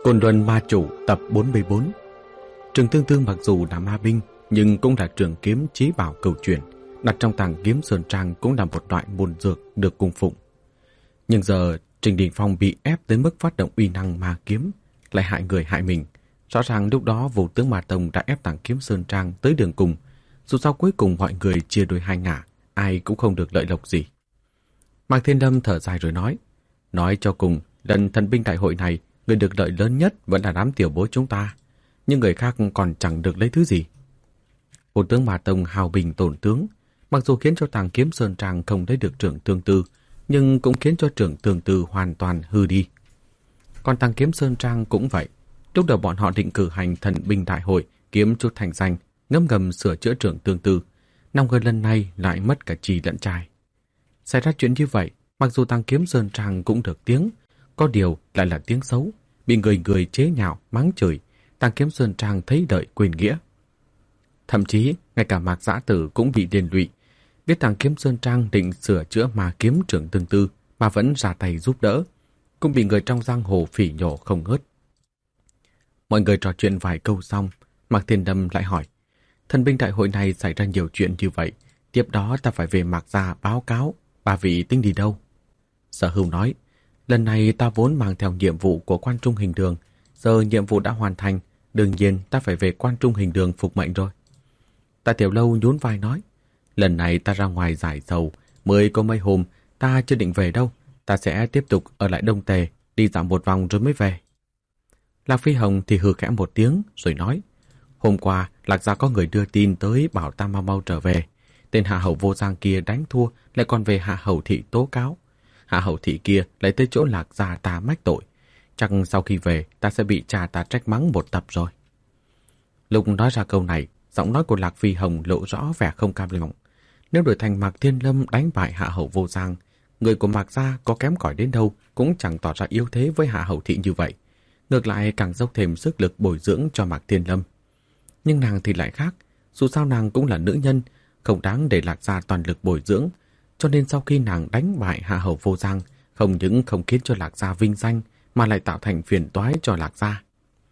Côn Luân Ma Chủ tập 44. Trường Tương Tư mặc dù là ma binh nhưng cũng là trường kiếm chí bảo cửu truyền, đặt trong tàng kiếm sơn trang cũng là một loại môn dược được cung phụng. Nhưng giờ Trình Đình Phong bị ép tới mức phát động uy năng ma kiếm, lại hại người hại mình. Rõ ràng lúc đó Vô Tướng Ma Tông đã ép tàng kiếm sơn trang tới đường cùng. Dù sao cuối cùng mọi người chia đôi hai ngả, ai cũng không được lợi lộc gì. Mạc Thiên Lâm thở dài rồi nói cho cùng, lần thần binh đại hội này, người được lợi lớn nhất vẫn là đám tiểu bối chúng ta, nhưng người khác còn chẳng được lấy thứ gì. Vô Tướng Ma Tông hào bình tổn tướng, mặc dù khiến cho tàng kiếm sơn trang không lấy được trưởng tương tư, nhưng cũng khiến cho trưởng tương tư hoàn toàn hư đi. Còn tàng kiếm sơn trang cũng vậy. Lúc đầu bọn họ định cử hành thần binh đại hội, kiếm chút thành danh, ngấm ngầm sửa chữa trưởng tương tư. Năm người lần này lại mất cả chì lẫn trai. Xảy ra chuyện như vậy, mặc dù tàng kiếm sơn trang cũng được tiếng, có điều lại là tiếng xấu, bị người người chế nhạo, mắng chửi. Tàng kiếm sơn trang thấy đợi quên nghĩa. Thậm chí, ngay cả Mạc Dã Tử cũng bị liên lụy. Biết tàng kiếm sơn trang định sửa chữa mà kiếm trưởng tương tư mà vẫn ra tay giúp đỡ, cũng bị người trong giang hồ phỉ nhổ không ngớt. Mọi người trò chuyện vài câu xong, Mạc Thiên Lâm lại hỏi: thần binh đại hội này xảy ra nhiều chuyện như vậy, tiếp đó ta phải về Mạc gia báo cáo, bà vị tính đi đâu? Sở Hưu nói: lần này ta vốn mang theo nhiệm vụ của quan trung hình đường, giờ nhiệm vụ đã hoàn thành, đương nhiên ta phải về quan trung hình đường phục mệnh rồi. Tạ Tiểu Lâu nhún vai nói: lần này ta ra ngoài giải sầu, mới có mấy hôm, ta chưa định về đâu, ta sẽ tiếp tục ở lại Đông Tề, đi dạo một vòng rồi mới về. Lạc Phi Hồng thì hừ khẽ một tiếng rồi nói: hôm qua Lạc gia có người đưa tin tới bảo ta mau mau trở về. Tên Hạ Hầu Vô Giang kia đánh thua lại còn về Hạ Hầu thị tố cáo. Hạ Hầu thị kia lại tới chỗ Lạc gia ta mách tội. Chắc sau khi về ta sẽ bị cha ta trách mắng một tập rồi. Lúc nói ra câu này, giọng nói của Lạc Phi Hồng lộ rõ vẻ không cam lòng. Nếu đổi thành Mạc Thiên Lâm đánh bại Hạ Hầu Vô Giang, người của Mạc gia có kém cỏi đến đâu cũng chẳng tỏ ra yếu thế với Hạ Hầu thị như vậy. Ngược lại càng dốc thêm sức lực bồi dưỡng cho Mạc Thiên Lâm. Nhưng nàng thì lại khác, dù sao nàng cũng là nữ nhân, không đáng để Lạc gia toàn lực bồi dưỡng, cho nên sau khi nàng đánh bại Hạ Hầu Vô Giang, không những không khiến cho Lạc gia vinh danh, mà lại tạo thành phiền toái cho Lạc gia.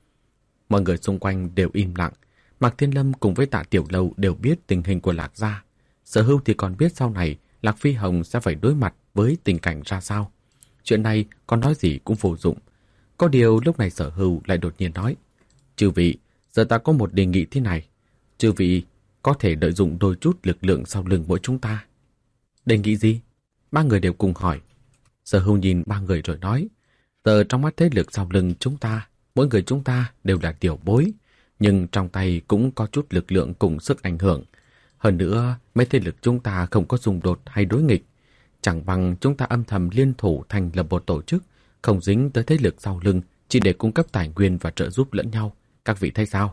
Mọi người xung quanh đều im lặng. Mạc Thiên Lâm cùng với Tạ Tiểu Lâu đều biết tình hình của Lạc gia. Sở Hưu thì còn biết sau này Lạc Phi Hồng sẽ phải đối mặt với tình cảnh ra sao. Chuyện này còn nói gì cũng vô dụng. Có điều lúc này Sở Hưu lại đột nhiên nói: chư vị, giờ ta có một đề nghị thế này. Chư vị có thể lợi dụng đôi chút lực lượng sau lưng mỗi chúng ta. Đề nghị gì? Ba người đều cùng hỏi. Sở Hưu nhìn ba người rồi nói: giờ trong mắt thế lực sau lưng chúng ta, mỗi người chúng ta đều là tiểu bối, nhưng trong tay cũng có chút lực lượng cùng sức ảnh hưởng. Hơn nữa, mấy thế lực chúng ta không có xung đột hay đối nghịch. Chẳng bằng chúng ta âm thầm liên thủ thành lập một tổ chức, không dính tới thế lực sau lưng, chỉ để cung cấp tài nguyên và trợ giúp lẫn nhau. Các vị thấy sao?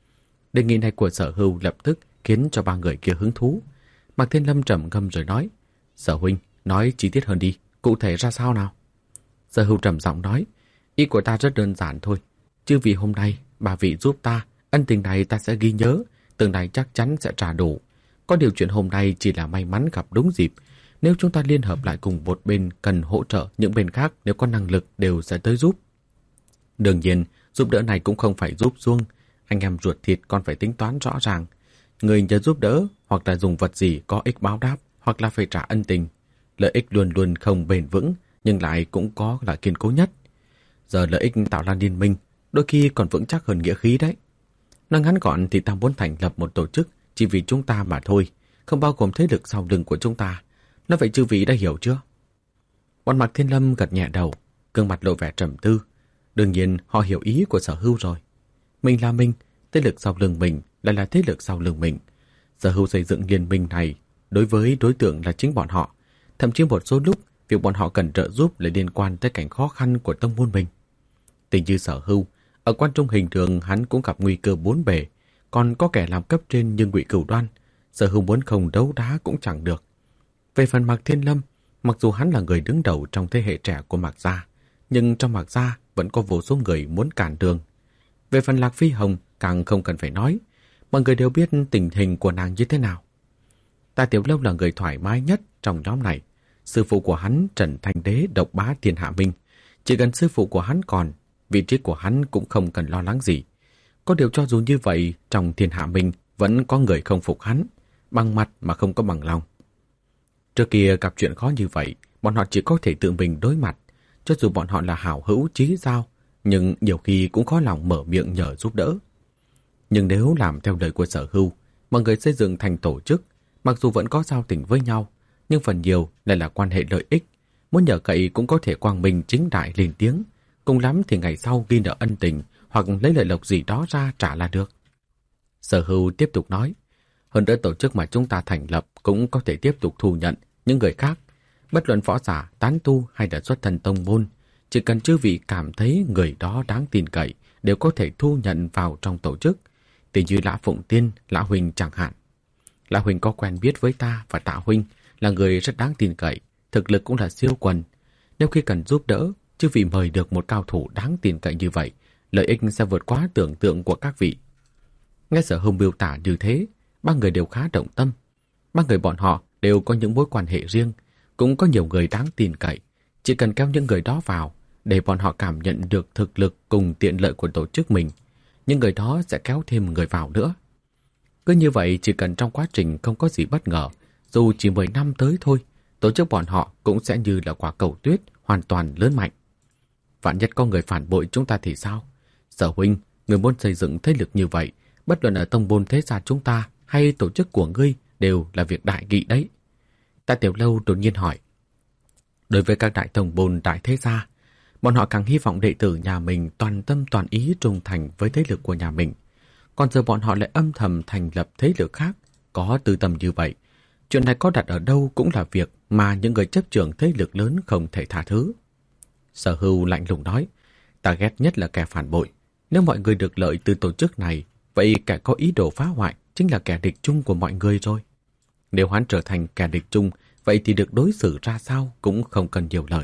Đề nghị này của Sở Hưu lập tức khiến cho ba người kia hứng thú. Mạc Thiên Lâm trầm ngâm rồi nói: Sở huynh, nói chi tiết hơn đi, cụ thể ra sao nào? Sở Hưu trầm giọng nói: ý của ta rất đơn giản thôi. Chư vị hôm nay, bà vị giúp ta, ân tình này ta sẽ ghi nhớ, tương lai chắc chắn sẽ trả đủ. Có điều chuyện hôm nay chỉ là may mắn gặp đúng dịp. Nếu chúng ta liên hợp lại cùng một bên cần hỗ trợ, những bên khác nếu có năng lực đều sẽ tới giúp. Đương nhiên, giúp đỡ này cũng không phải giúp suông. Anh em ruột thịt còn phải tính toán rõ ràng. Người nhờ giúp đỡ, hoặc là dùng vật gì có ích báo đáp, hoặc là phải trả ân tình. Lợi ích luôn luôn không bền vững, nhưng lại cũng có là kiên cố nhất. Giờ lợi ích tạo ra liên minh, đôi khi còn vững chắc hơn nghĩa khí đấy. Nói ngắn gọn thì ta muốn thành lập một tổ chức chỉ vì chúng ta mà thôi, không bao gồm thế lực sau lưng của chúng ta. Nói vậy chư vị đã hiểu chưa? Bọn Mạc Thiên Lâm gật nhẹ đầu, gương mặt lộ vẻ trầm tư. Đương nhiên họ hiểu ý của Sở Hưu rồi. Mình là mình, thế lực sau lưng mình lại là thế lực sau lưng mình. Sở Hưu xây dựng liên minh này đối với đối tượng là chính bọn họ. Thậm chí một số lúc việc bọn họ cần trợ giúp lại liên quan tới cảnh khó khăn của tông môn mình. Tình như Sở Hưu, ở quan trung hình đường hắn cũng gặp nguy cơ bốn bề, còn có kẻ làm cấp trên như Ngụy Cửu Đoan. Sở Hưu muốn không đấu đá cũng chẳng được. Về phần Mạc Thiên Lâm, mặc dù hắn là người đứng đầu trong thế hệ trẻ của Mạc gia, nhưng trong Mạc gia vẫn có vô số người muốn cản đường. Về phần Lạc Phi Hồng càng không cần phải nói, mọi người đều biết tình hình của nàng như thế nào. Tạ Tiểu Lâu là người thoải mái nhất trong nhóm này. Sư phụ của hắn Trần Thanh Đế độc bá thiên hạ minh. Chỉ cần sư phụ của hắn còn, vị trí của hắn cũng không cần lo lắng gì. Có điều cho dù như vậy, trong thiên hạ mình vẫn có người không phục hắn, bằng mặt mà không có bằng lòng. Trước kia gặp chuyện khó như vậy, bọn họ chỉ có thể tự mình đối mặt, cho dù bọn họ là hảo hữu chí giao, nhưng nhiều khi cũng khó lòng mở miệng nhờ giúp đỡ. Nhưng nếu làm theo lời của Sở Hưu, mọi người xây dựng thành tổ chức, mặc dù vẫn có giao tình với nhau, nhưng phần nhiều lại là quan hệ lợi ích. Muốn nhờ cậy cũng có thể quang minh chính đại lên tiếng, cùng lắm thì ngày sau ghi nợ ân tình hoặc lấy lợi lộc gì đó ra trả là được. Sở Hưu tiếp tục nói, hơn nữa tổ chức mà chúng ta thành lập cũng có thể tiếp tục thu nhận những người khác, bất luận võ giả, tán tu hay là xuất thân tông môn, chỉ cần chư vị cảm thấy người đó đáng tin cậy đều có thể thu nhận vào trong tổ chức, tỷ như Lã Phụng Tiên, Lã Huynh chẳng hạn. Lã Huynh có quen biết với ta và Tạ Huynh, là người rất đáng tin cậy, thực lực cũng là siêu quần. Nếu khi cần giúp đỡ, chư vị mời được một cao thủ đáng tin cậy như vậy, lợi ích sẽ vượt quá tưởng tượng của các vị. Nghe Sở Hưu miêu tả như thế, ba người đều khá động tâm. Ba người bọn họ đều có những mối quan hệ riêng, cũng có nhiều người đáng tin cậy. Chỉ cần kéo những người đó vào, để bọn họ cảm nhận được thực lực cùng tiện lợi của tổ chức mình, những người đó sẽ kéo thêm người vào nữa. Cứ như vậy, chỉ cần trong quá trình không có gì bất ngờ, dù chỉ 10 năm tới thôi, tổ chức bọn họ cũng sẽ như là quả cầu tuyết, hoàn toàn lớn mạnh. Vạn nhất có người phản bội chúng ta thì sao? Sở huynh, người muốn xây dựng thế lực như vậy, bất luận ở tông môn thế gia chúng ta hay tổ chức của ngươi đều là việc đại nghị đấy. Tạ Tiểu Lâu đột nhiên hỏi. Đối với các đại tông môn đại thế gia, bọn họ càng hy vọng đệ tử nhà mình toàn tâm toàn ý trung thành với thế lực của nhà mình. Còn giờ bọn họ lại âm thầm thành lập thế lực khác, có tư tâm như vậy. Chuyện này có đặt ở đâu cũng là việc mà những người chấp trưởng thế lực lớn không thể tha thứ. Sở Hưu lạnh lùng nói, ta ghét nhất là kẻ phản bội. Nếu mọi người được lợi từ tổ chức này, vậy kẻ có ý đồ phá hoại chính là kẻ địch chung của mọi người rồi. Nếu hắn trở thành kẻ địch chung, vậy thì được đối xử ra sao cũng không cần nhiều lời.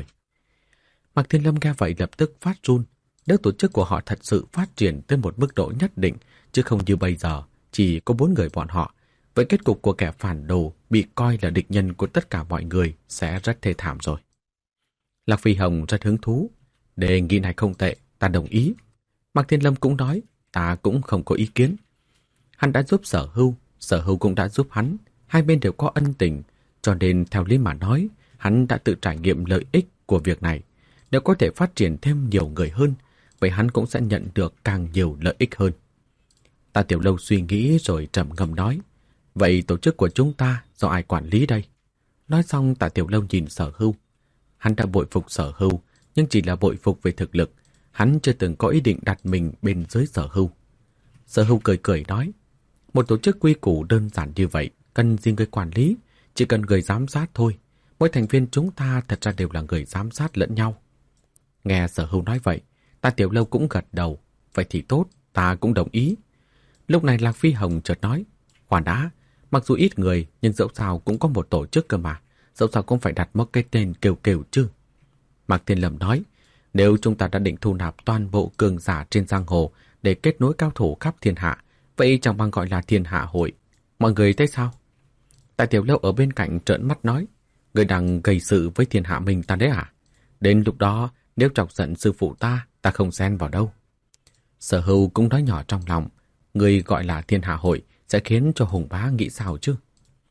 Mạc Thiên Lâm nghe vậy lập tức phát run. Nếu tổ chức của họ thật sự phát triển tới một mức độ nhất định, chứ không như bây giờ, chỉ có 4 người bọn họ, vậy kết cục của kẻ phản đồ bị coi là địch nhân của tất cả mọi người sẽ rất thê thảm rồi. Lạc Phi Hồng rất hứng thú. Đề nghị này không tệ, ta đồng ý. Mạc Thiên Lâm cũng nói, ta cũng không có ý kiến. Hắn đã giúp Sở Hưu cũng đã giúp hắn, hai bên đều có ân tình, cho nên theo lý mà nói, hắn đã tự trải nghiệm lợi ích của việc này. Nếu có thể phát triển thêm nhiều người hơn, vậy hắn cũng sẽ nhận được càng nhiều lợi ích hơn. Tạ Tiểu Lâu suy nghĩ rồi trầm ngâm nói, vậy tổ chức của chúng ta do ai quản lý đây? Nói xong Tạ Tiểu Lâu nhìn Sở Hưu. Hắn đã bội phục Sở Hưu, nhưng chỉ là bội phục về thực lực. Hắn chưa từng có ý định đặt mình bên dưới Sở Hưu. Sở Hưu cười cười nói, một tổ chức quy củ đơn giản như vậy, cần gì người quản lý, chỉ cần người giám sát thôi. Mỗi thành viên chúng ta thật ra đều là người giám sát lẫn nhau. Nghe Sở Hưu nói vậy, Tạ Tiểu Lâu cũng gật đầu, vậy thì tốt, ta cũng đồng ý. Lúc này Lạc Phi Hồng chợt nói, khoan đã, mặc dù ít người nhưng dẫu sao cũng có một tổ chức cơ mà, dẫu sao cũng phải đặt một cái tên kêu kêu chứ. Mạc Thiên Lâm nói, nếu chúng ta đã định thu nạp toàn bộ cường giả trên giang hồ để kết nối cao thủ khắp thiên hạ, vậy chẳng bằng gọi là thiên hạ hội. Mọi người thấy sao? Tạ Tiểu Lâu ở bên cạnh trợn mắt nói, người đang gây sự với thiên hạ mình ta đấy à? Đến lúc đó, nếu chọc giận sư phụ ta không xen vào đâu. Sở Hưu cũng nói nhỏ trong lòng, người gọi là thiên hạ hội sẽ khiến cho Hùng Bá nghĩ sao chứ?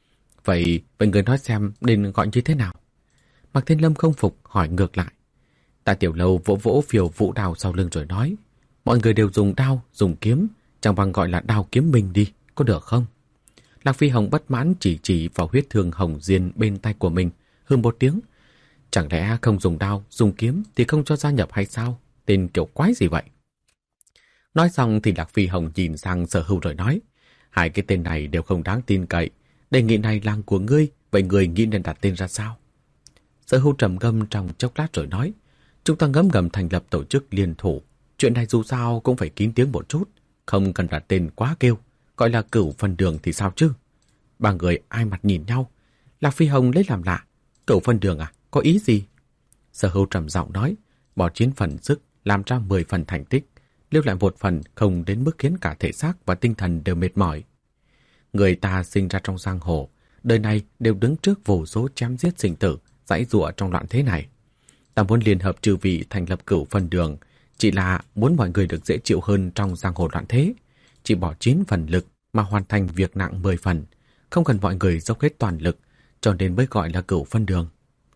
Vậy người nói xem nên gọi như thế nào? Mạc Thiên Lâm không phục hỏi ngược lại. Tạ Tiểu Lâu vỗ vỗ phiều vũ đao sau lưng rồi nói, mọi người đều dùng đao, dùng kiếm, chẳng bằng gọi là đao kiếm mình đi, có được không? Lạc Phi Hồng bất mãn chỉ vào huyết thương hồng diên bên tay của mình, hừ một tiếng. Chẳng lẽ không dùng đao, dùng kiếm thì không cho gia nhập hay sao? Tên kiểu quái gì vậy? Nói xong thì Lạc Phi Hồng nhìn sang Sở Hưu rồi nói, hai cái tên này đều không đáng tin cậy. Đề nghị này là của ngươi, vậy người nghĩ nên đặt tên ra sao? Sở Hưu trầm ngâm trong chốc lát rồi nói, chúng ta ngấm ngầm thành lập tổ chức liên thủ. Chuyện này dù sao cũng phải kín tiếng một chút, không cần đặt tên quá kêu, gọi là Cửu Phân Đường thì sao chứ? Ba người ai mặt nhìn nhau. Lạc Phi Hồng lấy làm lạ, Cửu Phân Đường à, có ý gì? Sở Hưu trầm giọng nói, bỏ 9 phần sức làm ra 10 phần thành tích, lưu lại 1 phần không đến mức khiến cả thể xác và tinh thần đều mệt mỏi. Người ta sinh ra trong giang hồ, đời này đều đứng trước vô số chém giết sinh tử, giãy giụa trong loạn thế này. Ta muốn liên hợp chư vị thành lập Cửu Phân Đường, Chỉ là muốn mọi người được dễ chịu hơn trong giang hồ loạn thế, chỉ bỏ 9 phần lực mà hoàn thành việc nặng 10 phần, không cần mọi người dốc hết toàn lực, cho nên mới gọi là Cửu Phân Đường.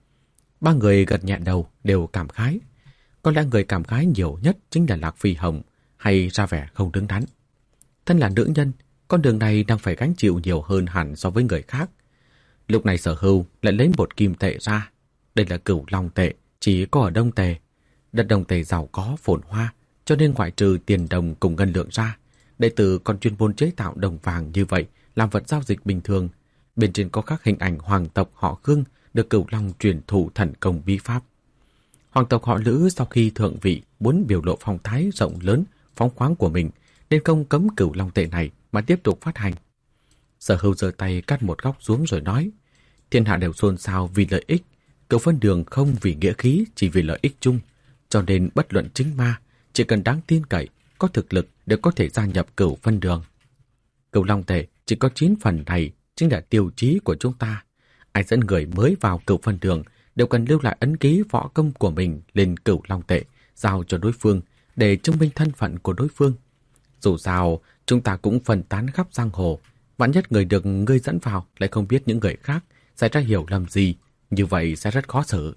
Ba người gật nhẹ đầu đều cảm khái. Có lẽ người cảm khái nhiều nhất chính là Lạc Phi Hồng, hay ra vẻ không đứng đắn. Thân là nữ nhân, con đường này đang phải gánh chịu nhiều hơn hẳn so với người khác. Lúc này Sở Hưu lại lấy một kim tệ ra. Đây là Cửu Long tệ, chỉ có ở Đông Tề. Đất Đông Tề giàu có phồn hoa, cho nên ngoại trừ tiền đồng cùng ngân lượng ra, đệ tử còn chuyên môn chế tạo đồng vàng như vậy làm vật giao dịch bình thường. Bên trên có khắc hình ảnh hoàng tộc họ Khương được Cửu Long truyền thụ thần công bí pháp. Hoàng tộc họ Lữ sau khi thượng vị muốn biểu lộ phong thái rộng lớn, phóng khoáng của mình, nên không cấm Cửu Long tệ này mà tiếp tục phát hành. Sở Hưu giơ tay cắt một góc xuống rồi nói: thiên hạ đều xôn xao vì lợi ích, Cửu Phân Đường không vì nghĩa khí, chỉ vì lợi ích chung, cho nên bất luận chính ma, chỉ cần đáng tin cậy, có thực lực đều có thể gia nhập Cửu Phân Đường. Cửu Long tệ chỉ có 9 phần này chính là tiêu chí của chúng ta. Ai dẫn người mới vào Cửu Phân Đường đều cần lưu lại ấn ký võ công của mình lên Cửu Long tệ, giao cho đối phương để chứng minh thân phận của đối phương. Dù sao, chúng ta cũng phân tán khắp giang hồ, vạn nhất người được ngươi dẫn vào lại không biết những người khác, xảy ra hiểu lầm gì, như vậy sẽ rất khó xử.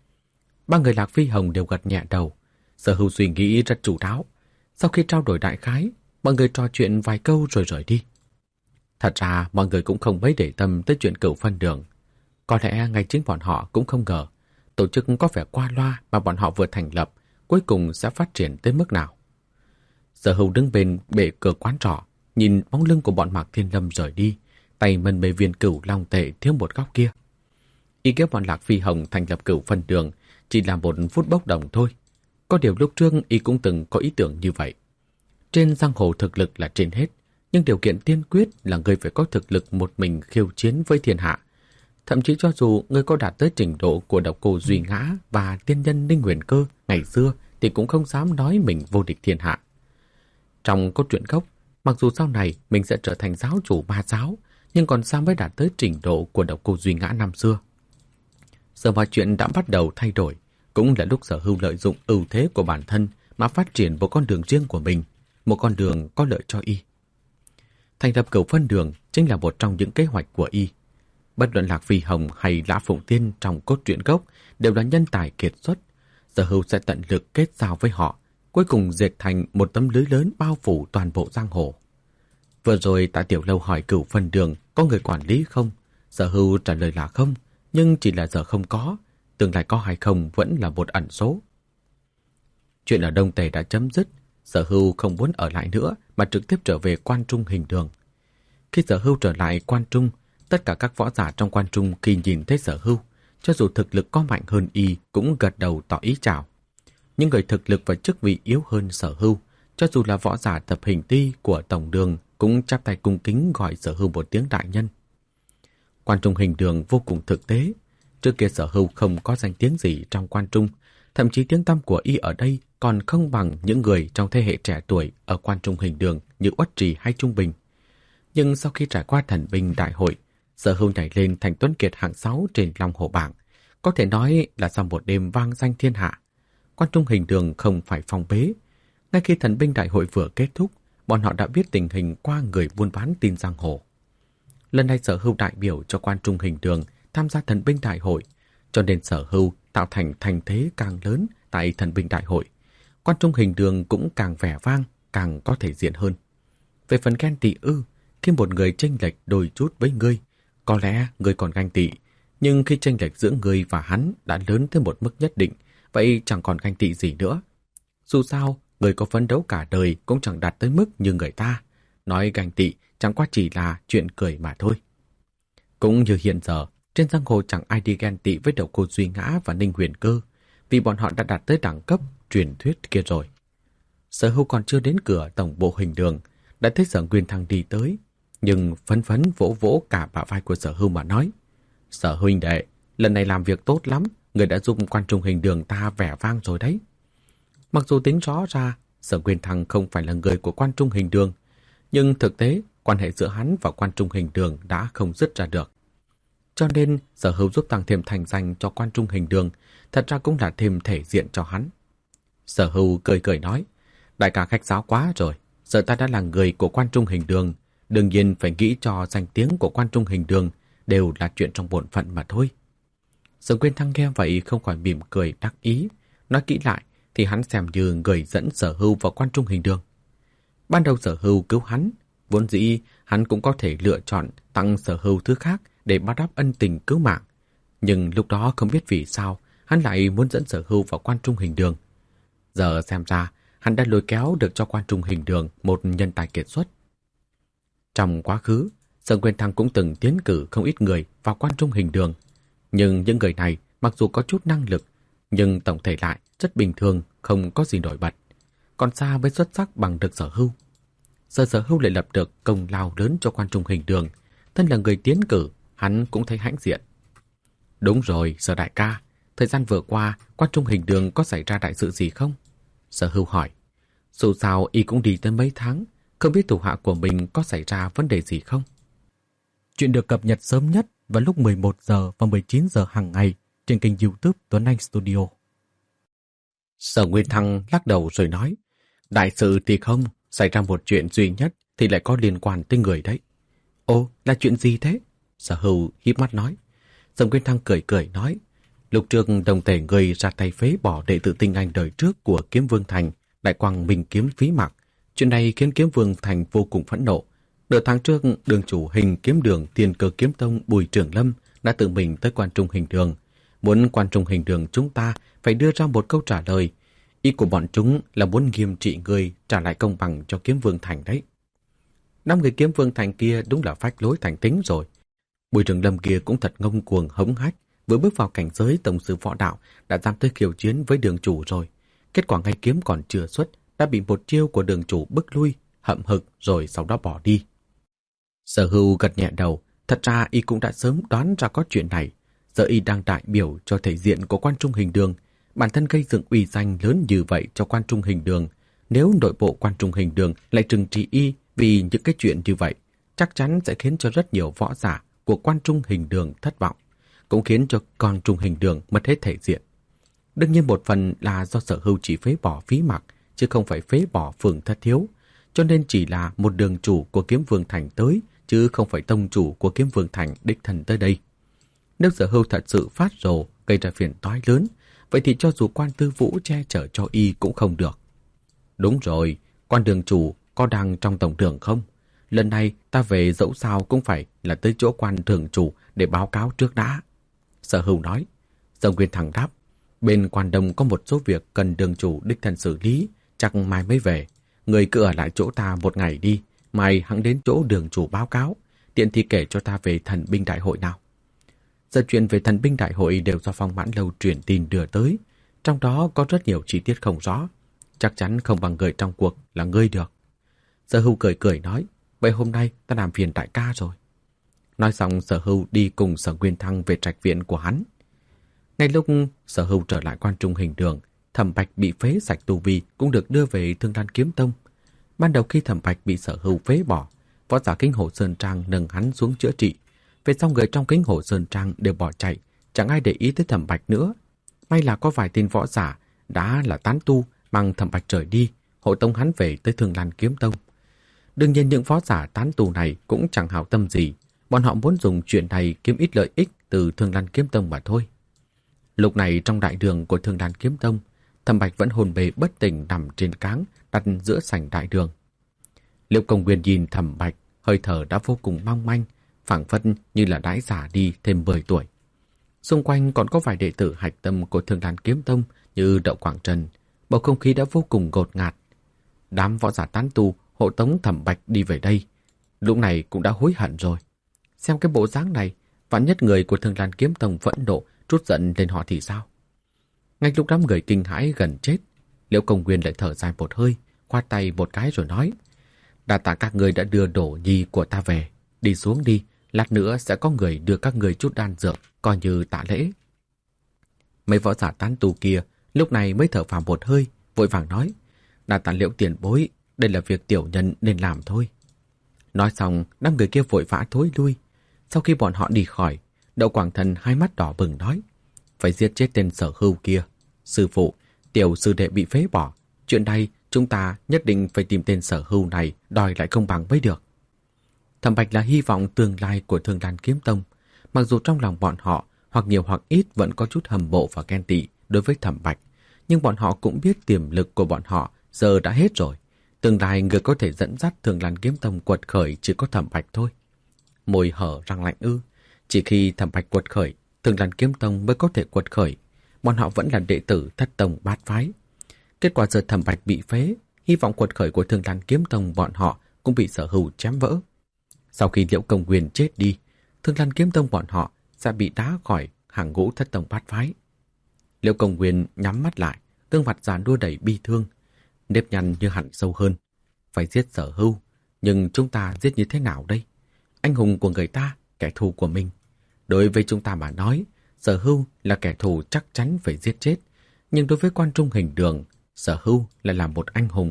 Ba người Lạc Phi Hồng đều gật nhẹ đầu. Sở Hưu suy nghĩ rất chu đáo. Sau khi trao đổi đại khái, mọi người trò chuyện vài câu rồi rời đi. Thật ra mọi người cũng không mấy để tâm tới chuyện Cửu Phân Đường. Có lẽ ngay chính bọn họ cũng không ngờ tổ chức có vẻ qua loa mà bọn họ vừa thành lập cuối cùng sẽ phát triển tới mức nào. Sở Hưu đứng bên bệ cửa quán trọ, nhìn bóng lưng của bọn Mạc Thiên Lâm rời đi, tay mân mê viên Cửu Long tệ thiếu một góc kia. Ý kiến bọn Lạc Phi Hồng thành lập Cửu Phân Đường chỉ là một phút bốc đồng thôi. Có điều lúc trước y cũng từng có ý tưởng như vậy. Trên giang hồ thực lực là trên hết, nhưng điều kiện tiên quyết là người phải có thực lực một mình khiêu chiến với thiên hạ. Thậm chí cho dù người có đạt tới trình độ của Độc Cô Duy Ngã và tiên nhân Ninh Huyền Cơ ngày xưa thì cũng không dám nói mình vô địch thiên hạ. Trong cốt truyện gốc, mặc dù sau này mình sẽ trở thành giáo chủ ma giáo, nhưng còn sao mới đạt tới trình độ của Độc Cô Duy Ngã năm xưa. Giờ mọi chuyện đã bắt đầu thay đổi, cũng là lúc Sở Hưu lợi dụng ưu thế của bản thân mà phát triển một con đường riêng của mình, một con đường có lợi cho y. Thành lập Cửu Phân Đường chính là một trong những kế hoạch của y. Bất luận Lạc Phi Hồng hay Lã Phụng Tiên trong cốt truyện gốc đều là nhân tài kiệt xuất. Sở Hưu sẽ tận lực kết giao với họ, cuối cùng dệt thành một tấm lưới lớn bao phủ toàn bộ giang hồ. Vừa rồi Tạ Tiểu Lâu hỏi Cửu Phân Đường có người quản lý không? Sở Hưu trả lời là không, nhưng chỉ là giờ không có, tương lai có hay không vẫn là một ẩn số. Chuyện ở Đông Tề đã chấm dứt, Sở Hưu không muốn ở lại nữa mà trực tiếp trở về Quan Trung Hình Đường. Khi Sở Hưu trở lại Quan Trung, tất cả các võ giả trong Quan Trung khi nhìn thấy Sở Hưu, cho dù thực lực có mạnh hơn y cũng gật đầu tỏ ý chào. Những người thực lực và chức vị yếu hơn Sở Hưu, cho dù là võ giả tập hình ti của Tổng Đường cũng chắp tay cung kính gọi Sở Hưu một tiếng đại nhân. Quan Trung Hình Đường vô cùng thực tế. Trước kia Sở Hưu không có danh tiếng gì trong Quan Trung, thậm chí tiếng tăm của y ở đây còn không bằng những người trong thế hệ trẻ tuổi ở Quan Trung Hình Đường như Uất Trì hay Trung Bình. Nhưng sau khi trải qua thần binh đại hội, Sở Hưu nhảy lên thành tuấn kiệt hạng 6 trên Long Hồ bảng, có thể nói là sau một đêm vang danh thiên hạ. Quan Trung Hình Đường không phải phong bế. Ngay khi thần binh đại hội vừa kết thúc, bọn họ đã biết tình hình qua người buôn bán tin giang hồ. Lần này Sở Hưu đại biểu cho Quan Trung Hình Đường tham gia thần binh đại hội, cho nên Sở Hưu tạo thành thành thế càng lớn tại thần binh đại hội. Quan Trung Hình Đường cũng càng vẻ vang, càng có thể diện hơn. Về phần ghen tị khi một người chênh lệch đôi chút với ngươi, có lẽ ngươi còn ganh tị, nhưng khi chênh lệch giữa ngươi và hắn đã lớn tới một mức nhất định, vậy chẳng còn ganh tị gì nữa. Dù sao, người có phấn đấu cả đời cũng chẳng đạt tới mức như người ta. Nói ganh tị chẳng qua chỉ là chuyện cười mà thôi. Cũng như hiện giờ, trên giang hồ chẳng ai đi ghen tị với Độc Cô Duy Ngã và Ninh Huyền Cơ, vì bọn họ đã đạt tới đẳng cấp truyền thuyết kia rồi. Sở Hưu còn chưa đến cửa tổng bộ Hình Đường, đã thấy Sở Nguyên Thăng đi tới, nhưng phấn phấn vỗ vỗ cả bả vai của Sở Hưu mà nói: Sở huynh đệ, lần này làm việc tốt lắm, người đã giúp Quan Trung Hình Đường ta vẻ vang rồi đấy. Mặc dù tính rõ ra Sở Nguyên Thăng không phải là người của Quan Trung Hình Đường, nhưng thực tế quan hệ giữa hắn và Quan Trung Hình Đường đã không dứt ra được. Cho nên Sở Hưu giúp tăng thêm thành danh cho Quan Trung Hình Đường, thật ra cũng là thêm thể diện cho hắn. Sở Hưu cười cười nói, đại ca khách sáo quá rồi, giờ ta đã là người của Quan Trung Hình Đường, đương nhiên phải nghĩ cho danh tiếng của Quan Trung Hình Đường đều là chuyện trong bổn phận mà thôi. Sở Quyên Thăng nghe vậy không khỏi mỉm cười đắc ý, nói kỹ lại thì hắn xem như người dẫn Sở Hưu vào Quan Trung Hình Đường. Ban đầu Sở Hưu cứu hắn, vốn dĩ hắn cũng có thể lựa chọn tặng Sở Hưu thứ khác để báo đáp ân tình cứu mạng. Nhưng lúc đó không biết vì sao hắn lại muốn dẫn Sở Hưu vào Quan Trung Hình Đường. Giờ xem ra hắn đã lôi kéo được cho Quan Trung Hình Đường một nhân tài kiệt xuất. Trong quá khứ, Sở Quyên Thăng cũng từng tiến cử không ít người vào Quan Trung Hình Đường. Nhưng những người này mặc dù có chút năng lực, nhưng tổng thể lại rất bình thường, không có gì nổi bật. Còn xa với xuất sắc bằng được Sở Hưu. Sở Hưu lại lập được công lao lớn cho Quan Trung Hình Đường. Thân là người tiến cử, hắn cũng thấy hãnh diện. Đúng rồi, Sở đại ca, thời gian vừa qua, Quan Trung Hình Đường có xảy ra đại sự gì không? Sở Hưu hỏi. Dù sao y cũng đi tới mấy tháng, không biết thủ hạ của mình có xảy ra vấn đề gì không? Chuyện được cập nhật sớm nhất vào lúc 11 giờ và 19 giờ hàng ngày trên kênh YouTube Tuấn Anh Studio. Sở Nguyên Thăng lắc đầu rồi nói, đại sự thì không, xảy ra một chuyện duy nhất thì lại có liên quan tới người đấy. Ồ, là chuyện gì thế? Sở Hưu híp mắt nói. Sở Nguyên Thăng cười cười nói, lúc trước đồng thể người ra tay phế bỏ đệ tử tinh anh đời trước của Kiếm Vương Thành, đại quang minh kiếm phí mặc. Chuyện này khiến Kiếm Vương Thành vô cùng phẫn nộ. Nửa tháng trước, đường chủ Hình Kiếm Đường Tiền Cơ Kiếm Tông Bùi Trường Lâm đã tự mình tới Quan Trung Hình Đường. Muốn Quan Trung Hình Đường chúng ta phải đưa ra một câu trả lời. Ý của bọn chúng là muốn nghiêm trị người, trả lại công bằng cho Kiếm Vương Thành đấy. 5 người Kiếm Vương Thành kia đúng là phách lối thành tính rồi. Bùi Trường Lâm kia cũng thật ngông cuồng hống hách, vừa bước vào cảnh giới tổng sư võ đạo đã dám tới khiêu chiến với đường chủ rồi. Kết quả ngay kiếm còn chưa xuất đã bị một chiêu của đường chủ bức lui, hậm hực rồi sau đó bỏ đi. Sở Hưu gật nhẹ đầu, thật ra y cũng đã sớm đoán ra có chuyện này. Giờ y đang đại biểu cho thể diện của Quan Trung Hình Đường, bản thân gây dựng uy danh lớn như vậy cho Quan Trung Hình Đường. Nếu nội bộ Quan Trung Hình Đường lại trừng trị y vì những cái chuyện như vậy, chắc chắn sẽ khiến cho rất nhiều võ giả của Quan Trung Hình Đường thất vọng, cũng khiến cho Quan Trung Hình Đường mất hết thể diện. Đương nhiên một phần là do Sở Hưu chỉ phế bỏ Phí Mặc, chứ không phải phế bỏ Phường Thất Thiếu, cho nên chỉ là một đường chủ của Kiếm Vương Thành tới, chứ không phải tông chủ của Kiếm Vương Thành đích thân tới đây. Nếu Sở Hưu thật sự phát rồ gây ra phiền toái lớn, vậy thì cho dù Quan Tư Vũ che chở cho y cũng không được. Đúng rồi, Quan đường chủ có đang trong tổng đường không? Lần này ta về dẫu sao cũng phải là tới chỗ Quan thường chủ để báo cáo trước đã. Sở Hưu nói. Sở Nguyên Thăng đáp, bên Quan Đông có một số việc cần đường chủ đích thân xử lý, chắc mai mới về. Người cứ ở lại chỗ ta một ngày đi, mai hẵng đến chỗ đường chủ báo cáo, tiện thì kể cho ta về thần binh đại hội nào. Giờ chuyện về thần binh đại hội đều do Phong Mãn Lâu truyền tin đưa tới, trong đó có rất nhiều chi tiết không rõ, chắc chắn không bằng người trong cuộc là ngươi được. Sở Hưu cười cười nói, vậy hôm nay ta làm phiền đại ca rồi. Nói xong Sở Hưu đi cùng Sở Nguyên Thăng về trạch viện của hắn. Ngay lúc Sở Hưu trở lại Quan Trung Hình Đường, Thẩm Bạch bị phế sạch tu vi cũng được đưa về Thương Lan Kiếm Tông. Ban đầu khi Thẩm Bạch bị Sở Hưu phế bỏ, võ giả Kính Hồ Sơn Trang nâng hắn xuống chữa trị. Về sau người trong Kính Hồ Sơn Trang đều bỏ chạy, chẳng ai để ý tới Thẩm Bạch nữa. May là có vài tên võ giả đã là tán tu mang Thẩm Bạch rời đi, hộ tống hắn về tới Thương Lan Kiếm Tông. Đương nhiên những võ giả tán tu này cũng chẳng hảo tâm gì, bọn họ muốn dùng chuyện này kiếm ít lợi ích từ Thương Lan Kiếm Tông mà thôi. Lúc này trong đại đường của Thương Lan Kiếm Tông, Thẩm Bạch vẫn hồn bề bất tỉnh nằm trên cáng đặt giữa sảnh đại đường. Liễu Công Nguyên nhìn Thẩm Bạch, hơi thở đã vô cùng mong manh, phảng phất như là đãi già đi thêm 10 tuổi. Xung quanh còn có vài đệ tử hạch tâm của Thương Lan Kiếm Tông như Đậu Quảng Trần, bầu không khí đã vô cùng ngột ngạt. Đám võ giả tán tu hộ tống Thẩm Bạch đi về đây, lúc này cũng đã hối hận rồi. Xem cái bộ dáng này, vạn nhất người của Thương Lan Kiếm Tông phẫn nộ trút giận lên họ thì sao? Ngay lúc đám người kinh hãi gần chết, Liễu Công Nguyên lại thở dài một hơi, khoát tay một cái rồi nói, đa tạ các người đã đưa Đổ Nhi của ta về, đi xuống đi, lát nữa sẽ có người đưa các người chút đan dược, coi như tạ lễ. Mấy võ giả tán tu kia lúc này mới thở phào một hơi, vội vàng nói, đa tạ Liễu tiền bối, đây là việc tiểu nhân nên làm thôi. Nói xong, đám người kia vội vã thối lui. Sau khi bọn họ đi khỏi, Đậu Quảng Thần hai mắt đỏ bừng nói, phải giết chết tên Sở Hưu kia. Sư phụ, Tiểu sư đệ bị phế bỏ. Chuyện này chúng ta nhất định phải tìm tên sở hưu này đòi lại công bằng mới được. Thẩm Bạch là hy vọng tương lai của Thương Lan Kiếm Tông. Mặc dù trong lòng bọn họ hoặc nhiều hoặc ít vẫn có chút hâm mộ và ghen tị đối với Thẩm Bạch, nhưng bọn họ cũng biết tiềm lực của bọn họ giờ đã hết rồi. Tương lai người có thể dẫn dắt Thương Lan Kiếm Tông quật khởi chỉ có Thẩm Bạch thôi. Môi hở răng lạnh ư? Chỉ khi Thẩm Bạch quật khởi, Thương Lan Kiếm Tông mới có thể quật khởi. Bọn họ vẫn là đệ tử thất tông bát phái. Kết quả giờ Thẩm Bạch bị phế, hy vọng quật khởi của Thương Lan Kiếm Tông bọn họ cũng bị sở hữu chém vỡ. Sau khi Liễu Công Nguyên chết đi, Thương Lan Kiếm Tông bọn họ sẽ bị đá khỏi hàng ngũ thất tông bát phái. Liễu Công Nguyên nhắm mắt lại, gương mặt già nua đầy bi thương, nếp nhăn như hẳn sâu hơn. Phải giết sở hưu, nhưng chúng ta giết như thế nào đây? Anh hùng của người ta, kẻ thù của mình. Đối với chúng ta mà nói, sở hưu là kẻ thù chắc chắn phải giết chết, nhưng đối với Quan Trung Hình Đường, sở hưu lại là một anh hùng.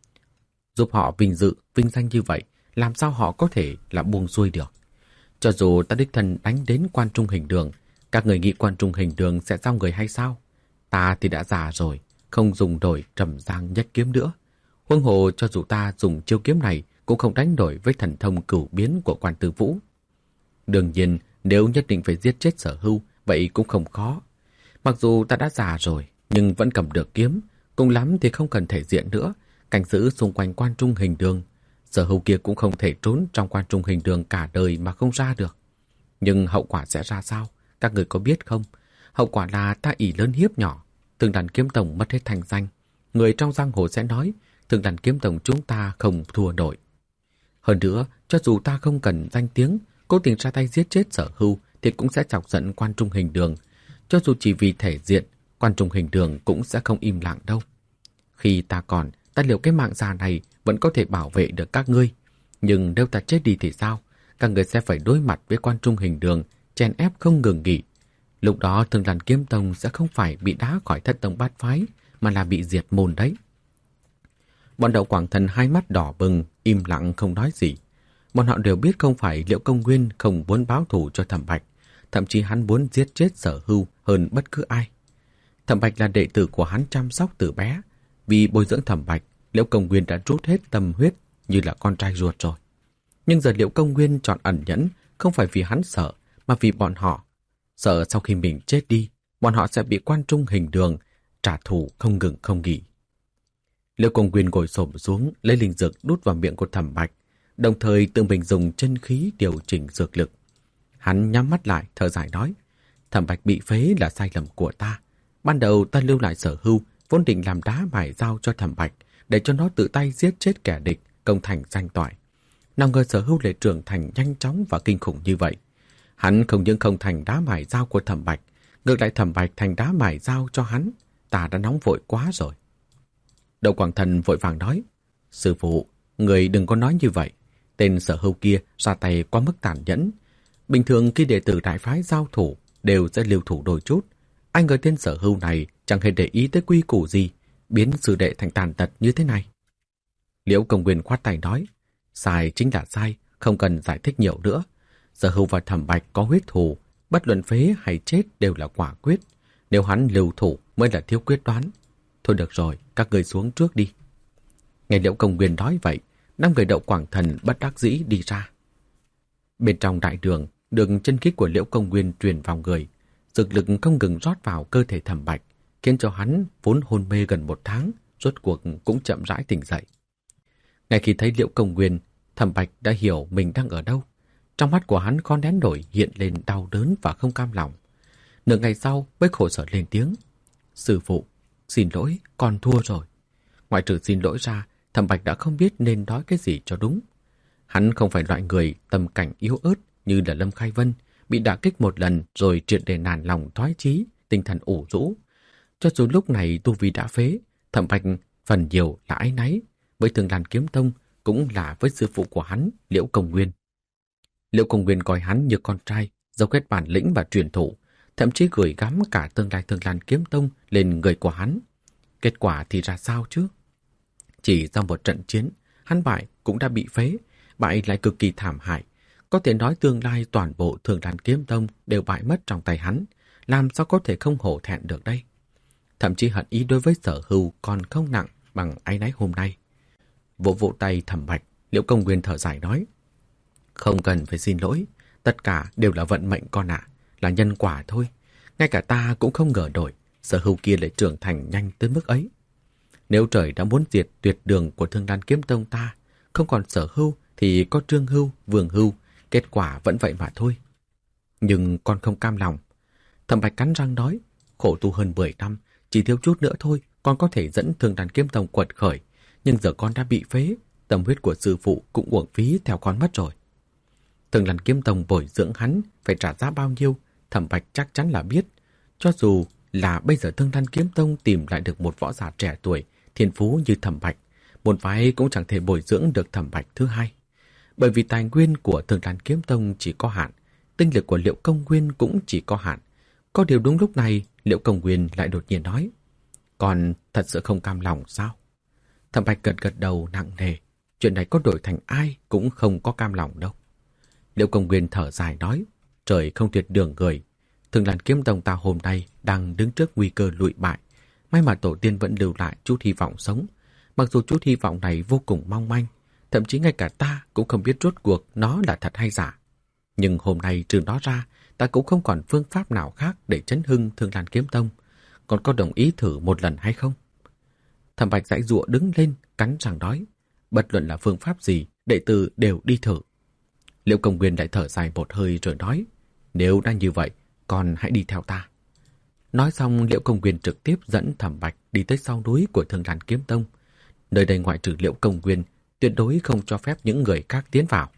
Giúp họ vinh dự, vinh danh như vậy, làm sao họ có thể là buông xuôi được? Cho dù ta đích thân đánh đến Quan Trung Hình Đường, các người nghĩ Quan Trung Hình Đường sẽ giao người hay sao? Ta thì đã già rồi, không dùng đổi Trầm Giang Nhất Kiếm nữa. Huống hồ cho dù ta dùng chiêu kiếm này cũng không đánh đổi với thần thông cửu biến của Quan Tư Vũ. Đương nhiên, nếu nhất định phải giết chết sở hưu, vậy cũng không khó. Mặc dù ta đã già rồi, nhưng vẫn cầm được kiếm, cùng lắm thì không cần thể diện nữa, cảnh giữ xung quanh Quan Trung Hình Đường. Sở hưu kia cũng không thể trốn trong Quan Trung Hình Đường cả đời mà không ra được. Nhưng hậu quả sẽ ra sao? Các người có biết không? Hậu quả là ta ỷ lớn hiếp nhỏ, Thương Lan Kiếm Tông mất hết thành danh. Người trong giang hồ sẽ nói, Thương Lan Kiếm Tông chúng ta không thua nổi. Hơn nữa, cho dù ta không cần danh tiếng, cố tình ra tay giết chết sở hưu thì cũng sẽ chọc giận Quan Trung Hình Đường. Cho dù chỉ vì thể diện, Quan Trung Hình Đường cũng sẽ không im lặng đâu. Khi ta còn, ta liệu cái mạng già này vẫn có thể bảo vệ được các ngươi. Nhưng nếu ta chết đi thì sao? Các người sẽ phải đối mặt với Quan Trung Hình Đường, chèn ép không ngừng nghỉ. Lúc đó Thương Lan Kiếm Tông sẽ không phải bị đá khỏi thất tông bát phái, mà là bị diệt môn đấy. Bọn Đậu Quảng Thần hai mắt đỏ bừng, im lặng không nói gì. Bọn họ đều biết không phải Liễu Công Nguyên không muốn báo thù cho Thẩm Bạch, thậm chí hắn muốn giết chết sở hưu hơn bất cứ ai. Thẩm Bạch là đệ tử của hắn chăm sóc từ bé. Vì bồi dưỡng Thẩm Bạch, Liễu Công Nguyên đã rút hết tâm huyết như là con trai ruột rồi. Nhưng giờ Liễu Công Nguyên chọn ẩn nhẫn không phải vì hắn sợ, mà vì bọn họ. Sợ sau khi mình chết đi, bọn họ sẽ bị Quan Trung Hình Đường trả thù không ngừng không nghỉ. Liễu Công Nguyên ngồi xổm xuống, lấy linh dược đút vào miệng của Thẩm Bạch, đồng thời tự mình dùng chân khí điều chỉnh dược lực. Hắn nhắm mắt lại, thở dài nói, Thẩm Bạch bị phế là sai lầm của ta. Ban đầu ta lưu lại sở hưu, vốn định làm đá mài dao cho Thẩm Bạch, để cho nó tự tay giết chết kẻ địch, công thành danh toại. Nào ngờ sở hưu lại trưởng thành nhanh chóng và kinh khủng như vậy. Hắn không những không thành đá mài dao của Thẩm Bạch, ngược lại Thẩm Bạch thành đá mài dao cho hắn. Ta đã nóng vội quá rồi. Đậu Quảng Thần vội vàng nói, sư phụ, người đừng có nói như vậy. Tên sở hưu kia ra tay quá mức tàn nhẫn. Bình thường khi đệ tử đại phái giao thủ đều sẽ lưu thủ đôi chút. Anh ngờ tên sở hưu này chẳng hề để ý tới quy củ gì, biến sư đệ thành tàn tật như thế này. Liễu Công Nguyên khoát tay nói, sai chính là sai, không cần giải thích nhiều nữa. Sở hưu và Thẩm Bạch có huyết thù, bất luận phế hay chết đều là quả quyết. Nếu hắn lưu thủ mới là thiếu quyết đoán. Thôi được rồi, các người xuống trước đi. Nghe Liễu Công Nguyên nói vậy, 5 người Đậu Quảng Thần bất đắc dĩ đi ra. Bên trong đại đường, đường chân khí của Liễu Công Nguyên truyền vào người, dược lực không ngừng rót vào cơ thể Thẩm Bạch, khiến cho hắn vốn hôn mê gần 1 tháng, rốt cuộc cũng chậm rãi tỉnh dậy. Ngay khi thấy Liễu Công Nguyên, Thẩm Bạch đã hiểu mình đang ở đâu. Trong mắt của hắn khó nén nổi hiện lên đau đớn và không cam lòng. Nửa ngày sau mới khổ sở lên tiếng, sư phụ, xin lỗi, con thua rồi. Ngoại trừ xin lỗi ra, Thẩm Bạch đã không biết nên nói cái gì cho đúng. Hắn không phải loại người tâm cảnh yếu ớt như là Lâm Khai Vân, bị đả kích một lần rồi triệt để nản lòng thoái chí, tinh thần ủ rũ. Cho dù lúc này tu vi đã phế, Thẩm Bạch phần nhiều là áy náy, với Thương Lan Kiếm Tông cũng là với sư phụ của hắn, Liễu Công Nguyên. Liễu Công Nguyên coi hắn như con trai, dốc hết bản lĩnh và truyền thụ, thậm chí gửi gắm cả tương lai Thương Lan Kiếm Tông lên người của hắn. Kết quả thì ra sao chứ? Chỉ sau một trận chiến, hắn bại cũng đã bị phế, bại lại cực kỳ thảm hại. Có thể nói tương lai toàn bộ Thương Lan Kiếm Tông đều bại mất trong tay hắn, làm sao có thể không hổ thẹn được đây? thậm chí hận ý đối với Sở Hưu còn không nặng bằng áy náy hôm nay. Vỗ vỗ tay Thẩm Bạch, Liễu Công Nguyên thở dài nói: "Không cần phải xin lỗi, tất cả đều là vận mệnh con ạ, là nhân quả thôi. Ngay cả ta cũng không ngờ nổi Sở Hưu kia lại trưởng thành nhanh tới mức ấy. Nếu trời đã muốn diệt tuyệt đường của Thương Lan Kiếm Tông ta, không còn Sở Hưu thì có Trương Hưu, Vương Hưu, kết quả vẫn vậy mà thôi. Nhưng con không cam lòng." Thẩm Bạch cắn răng nói: "Khổ tu hơn 10 năm, chỉ thiếu chút nữa thôi, con có thể dẫn Thương Lan Kiếm Tông quật khởi, nhưng giờ con đã bị phế, tâm huyết của sư phụ cũng uổng phí theo con mất rồi." Thương Lan Kiếm Tông bồi dưỡng hắn phải trả giá bao nhiêu, Thẩm Bạch chắc chắn là biết. Cho dù là bây giờ Thương Lan Kiếm Tông tìm lại được một võ giả trẻ tuổi, thiên phú như Thẩm Bạch, một phái cũng chẳng thể bồi dưỡng được Thẩm Bạch thứ hai. Bởi vì tài nguyên của Thương Lan Kiếm Tông chỉ có hạn, tinh lực của Liễu Công Nguyên cũng chỉ có hạn. Có điều đúng lúc này, Liễu Công Nguyên lại đột nhiên nói: "Còn thật sự không cam lòng sao?" Thẩm Bạch gật gật đầu nặng nề. Chuyện này có đổi thành ai cũng không có cam lòng đâu. Liễu Công Nguyên thở dài nói: "Trời không tuyệt đường người. Thương Lan Kiếm Tông ta hôm nay đang đứng trước nguy cơ lụi bại. May mà tổ tiên vẫn lưu lại chút hy vọng sống. Mặc dù chút hy vọng này vô cùng mong manh, thậm chí ngay cả ta cũng không biết rốt cuộc nó là thật hay giả. Nhưng hôm nay trừ nó ra, ta cũng không còn phương pháp nào khác để chấn hưng Thương Lan Kiếm Tông. Còn có đồng ý thử một lần hay không?" Thẩm Bạch giãy giụa đứng lên, cắn răng nói: "Bất luận là phương pháp gì, đệ tử đều đi thử." Liễu Công Nguyên lại thở dài một hơi rồi nói: "Nếu đã như vậy, con hãy đi theo ta." Nói xong, Liễu Công Nguyên trực tiếp dẫn Thẩm Bạch đi tới sau núi của Thương Lan Kiếm Tông. Nơi đây ngoại trừ Liễu Công Nguyên, tuyệt đối không cho phép những người khác tiến vào.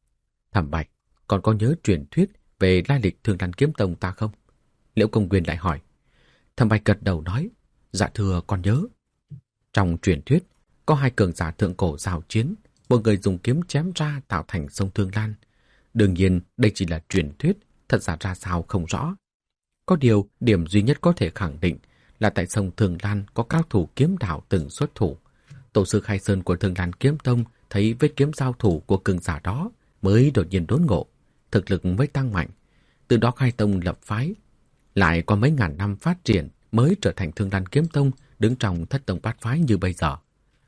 "Thẩm Bạch, còn có nhớ truyền thuyết về lai lịch Thương Lan Kiếm Tông ta không?" Liễu Công Nguyên lại hỏi. Thẩm Bạch gật đầu nói: "Dạ thưa con nhớ. Trong truyền thuyết, có hai cường giả thượng cổ giao chiến, một người dùng kiếm chém ra tạo thành sông Thương Lan. Đương nhiên, đây chỉ là truyền thuyết, thật ra ra sao không rõ. Có điều, điểm duy nhất có thể khẳng định là tại sông Thương Lan có cao thủ kiếm đạo từng xuất thủ. Tổ sư Khai Sơn của Thương Lan Kiếm Tông thấy vết kiếm giao thủ của cường giả đó mới đột nhiên đốn ngộ, thực lực mới tăng mạnh. Từ đó khai tông lập phái, lại có mấy ngàn năm phát triển mới trở thành Thương Lan Kiếm Tông đứng trong thất tông bát phái như bây giờ."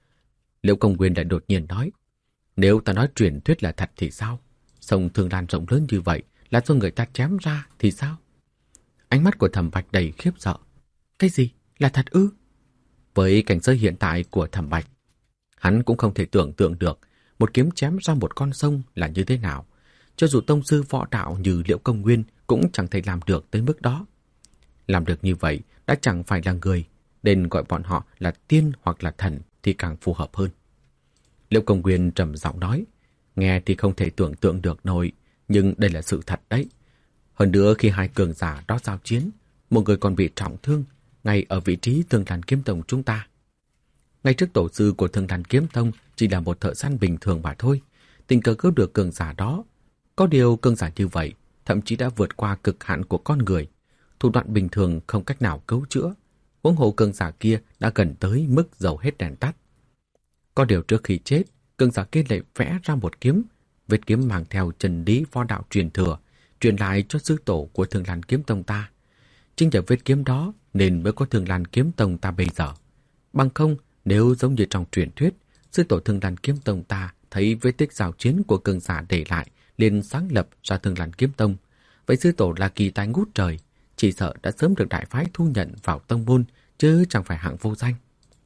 Liễu Công Nguyên lại đột nhiên nói: "Nếu ta nói truyền thuyết là thật thì sao? Sông Thương Lan rộng lớn như vậy là do người ta chém ra thì sao?" Ánh mắt của Thẩm Bạch đầy khiếp sợ. "Cái gì? Là thật ư?" Với cảnh giới hiện tại của Thẩm Bạch, hắn cũng không thể tưởng tượng được một kiếm chém ra một con sông là như thế nào. Cho dù tông sư võ đạo như Liễu Công Nguyên cũng chẳng thể làm được tới mức đó. Làm được như vậy đã chẳng phải là người, nên gọi bọn họ là tiên hoặc là thần thì càng phù hợp hơn. Liễu Công Nguyên trầm giọng nói: "Nghe thì không thể tưởng tượng được nổi, nhưng đây là sự thật đấy. Hơn nữa khi hai cường giả đó giao chiến, một người còn bị trọng thương ngay ở vị trí Thương Lan Kiếm Tông chúng ta. Ngay trước tổ sư của Thương Lan Kiếm Tông chỉ là một thợ săn bình thường mà thôi, tình cờ cứu được cường giả đó. Có điều cường giả như vậy thậm chí đã vượt qua cực hạn của con người, thủ đoạn bình thường không cách nào cứu chữa. Huống hồ cường giả kia đã gần tới mức dầu hết đèn tắt. Có điều trước khi chết, cường giả kia lại vẽ ra một kiếm, vết kiếm mang theo chân lý võ đạo truyền thừa, truyền lại cho sư tổ của Thương Lan Kiếm Tông ta. Chính nhờ vết kiếm đó nên mới có Thương Lan Kiếm Tông ta bây giờ. Bằng không, nếu giống như trong truyền thuyết, sư tổ Thương Lan Kiếm Tông ta thấy vết tích giao chiến của cường giả để lại liền sáng lập ra Thương Lan Kiếm Tông, vậy sư tổ là kỳ tài ngút trời, chỉ sợ đã sớm được đại phái thu nhận vào tông môn, chứ chẳng phải hạng vô danh."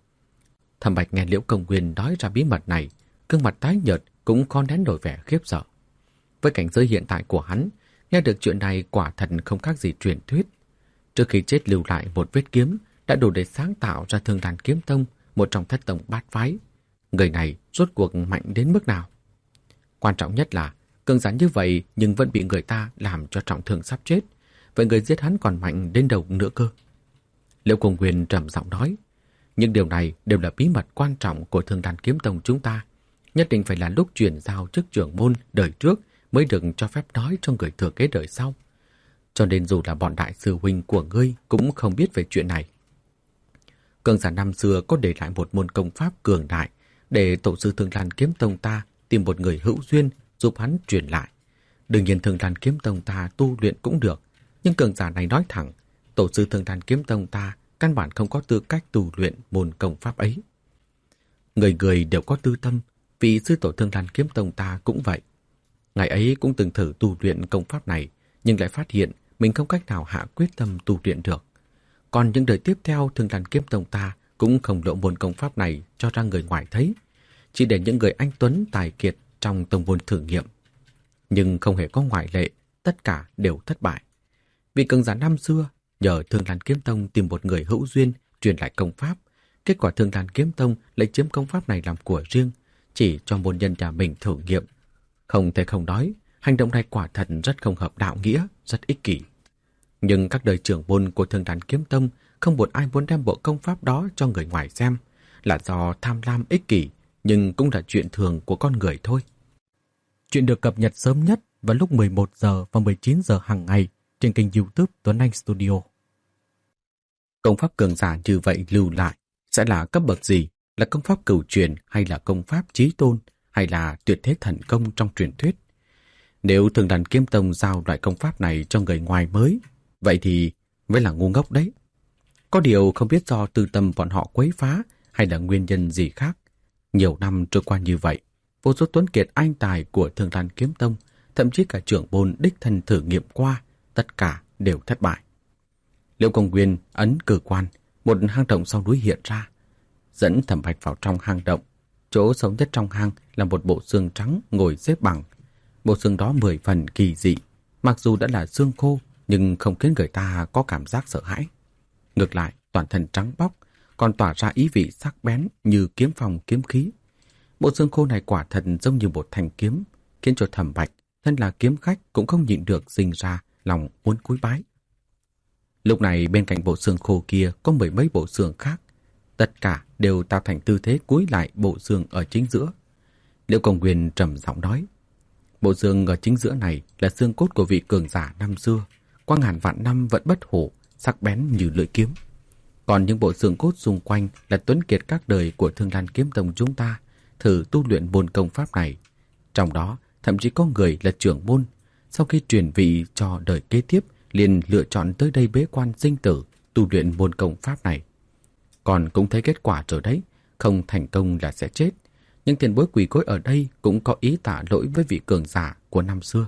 Thẩm Bạch nghe Liễu Công Nguyên nói ra bí mật này, gương mặt tái nhợt cũng khó nén nổi vẻ khiếp sợ. Với cảnh giới hiện tại của hắn, nghe được chuyện này quả thật không khác gì truyền thuyết. Trước khi chết lưu lại một vết kiếm đã đủ để sáng tạo ra Thương Lan Kiếm Tông, một trong thất tông bát phái. Người này rốt cuộc mạnh đến mức nào? Quan trọng nhất là cường giả như vậy nhưng vẫn bị người ta làm cho trọng thương sắp chết. Vậy người giết hắn còn mạnh đến đâu nữa cơ? Liễu Công Nguyên trầm giọng nói: "Những điều này đều là bí mật quan trọng của Thương Lan Kiếm Tông chúng ta. Nhất định phải là lúc chuyển giao chức trưởng môn đời trước mới được cho phép nói cho người thừa kế đời sau. Cho nên dù là bọn đại sư huynh của ngươi cũng không biết về chuyện này." Cường giả năm xưa có để lại một môn công pháp cường đại để tổ sư Thương Lan Kiếm Tông ta tìm một người hữu duyên giúp hắn truyền lại. Đương nhiên Thương Lan Kiếm Tông ta tu luyện cũng được, nhưng cường giả này nói thẳng, tổ sư Thương Lan Kiếm Tông ta căn bản không có tư cách tu luyện môn công pháp ấy. Người người đều có tư tâm, vì sư tổ Thương Lan Kiếm Tông ta cũng vậy. Ngài ấy cũng từng thử tu luyện công pháp này, nhưng lại phát hiện mình không cách nào hạ quyết tâm tu luyện được. Còn những đời tiếp theo, Thương Lan Kiếm Tông ta cũng không lộ môn công pháp này cho ra người ngoài thấy, chỉ để những người anh tuấn tài kiệt trong tông môn thử nghiệm. Nhưng không hề có ngoại lệ, tất cả đều thất bại. Vì cường giả năm xưa nhờ Thương Lan Kiếm Tông tìm một người hữu duyên truyền lại công pháp, kết quả Thương Lan Kiếm Tông lấy chiếm công pháp này làm của riêng, chỉ cho môn nhân nhà mình thử nghiệm. Không thể không nói, hành động này quả thật rất không hợp đạo nghĩa, rất ích kỷ. Nhưng các đời trưởng môn của Thương Lan Kiếm Tông không một ai muốn đem bộ công pháp đó cho người ngoài xem, là do tham lam ích kỷ, nhưng cũng là chuyện thường của con người thôi. Chuyện được cập nhật sớm nhất vào lúc 11 giờ và 19 giờ hàng ngày trên kênh YouTube Tuấn Anh Studio. Công pháp cường giả như vậy lưu lại sẽ là cấp bậc gì? Là công pháp cửu truyền hay là công pháp chí tôn hay là tuyệt thế thần công trong truyền thuyết? Nếu Thương Lan Kiếm Tông giao loại công pháp này cho người ngoài mới, vậy thì mới là ngu ngốc đấy. Có điều không biết do tư tâm bọn họ quấy phá hay là nguyên nhân gì khác. Nhiều năm trôi qua như vậy, vô số tuấn kiệt anh tài của Thương Lan Kiếm Tông, thậm chí cả trưởng môn đích thân thử nghiệm qua, tất cả đều thất bại. Liễu Công Nguyên ấn cử quan, một hang động sau núi hiện ra, dẫn Thẩm Bạch vào trong hang động. Chỗ sâu nhất trong hang là một bộ xương trắng ngồi xếp bằng. Bộ xương đó 10 phần kỳ dị, mặc dù đã là xương khô nhưng không khiến người ta có cảm giác sợ hãi. Ngược lại, toàn thân trắng bóc, còn tỏa ra ý vị sắc bén như kiếm phong kiếm khí. Bộ xương khô này quả thật giống như một thanh kiếm, khiến cho Thẩm Bạch, thân là kiếm khách cũng không nhịn được sinh ra lòng muốn cúi bái. Lúc này bên cạnh bộ xương khô kia có 10 mấy bộ xương khác, tất cả đều tạo thành tư thế cúi lại bộ xương ở chính giữa. Liễu Công Nguyên trầm giọng nói, bộ xương ở chính giữa này là xương cốt của vị cường giả năm xưa, qua ngàn vạn năm vẫn bất hủ, sắc bén như lưỡi kiếm. Còn những bộ xương cốt xung quanh là tuấn kiệt các đời của Thương Lan Kiếm Tông chúng ta thử tu luyện môn công pháp này. Trong đó thậm chí có người là trưởng môn, sau khi truyền vị cho đời kế tiếp liền lựa chọn tới đây bế quan sinh tử tu luyện môn công pháp này. Còn cũng thấy kết quả rồi đấy, không thành công là sẽ chết. Nhưng tiền bối quỷ gối ở đây cũng có ý tạ lỗi với vị cường giả của năm xưa.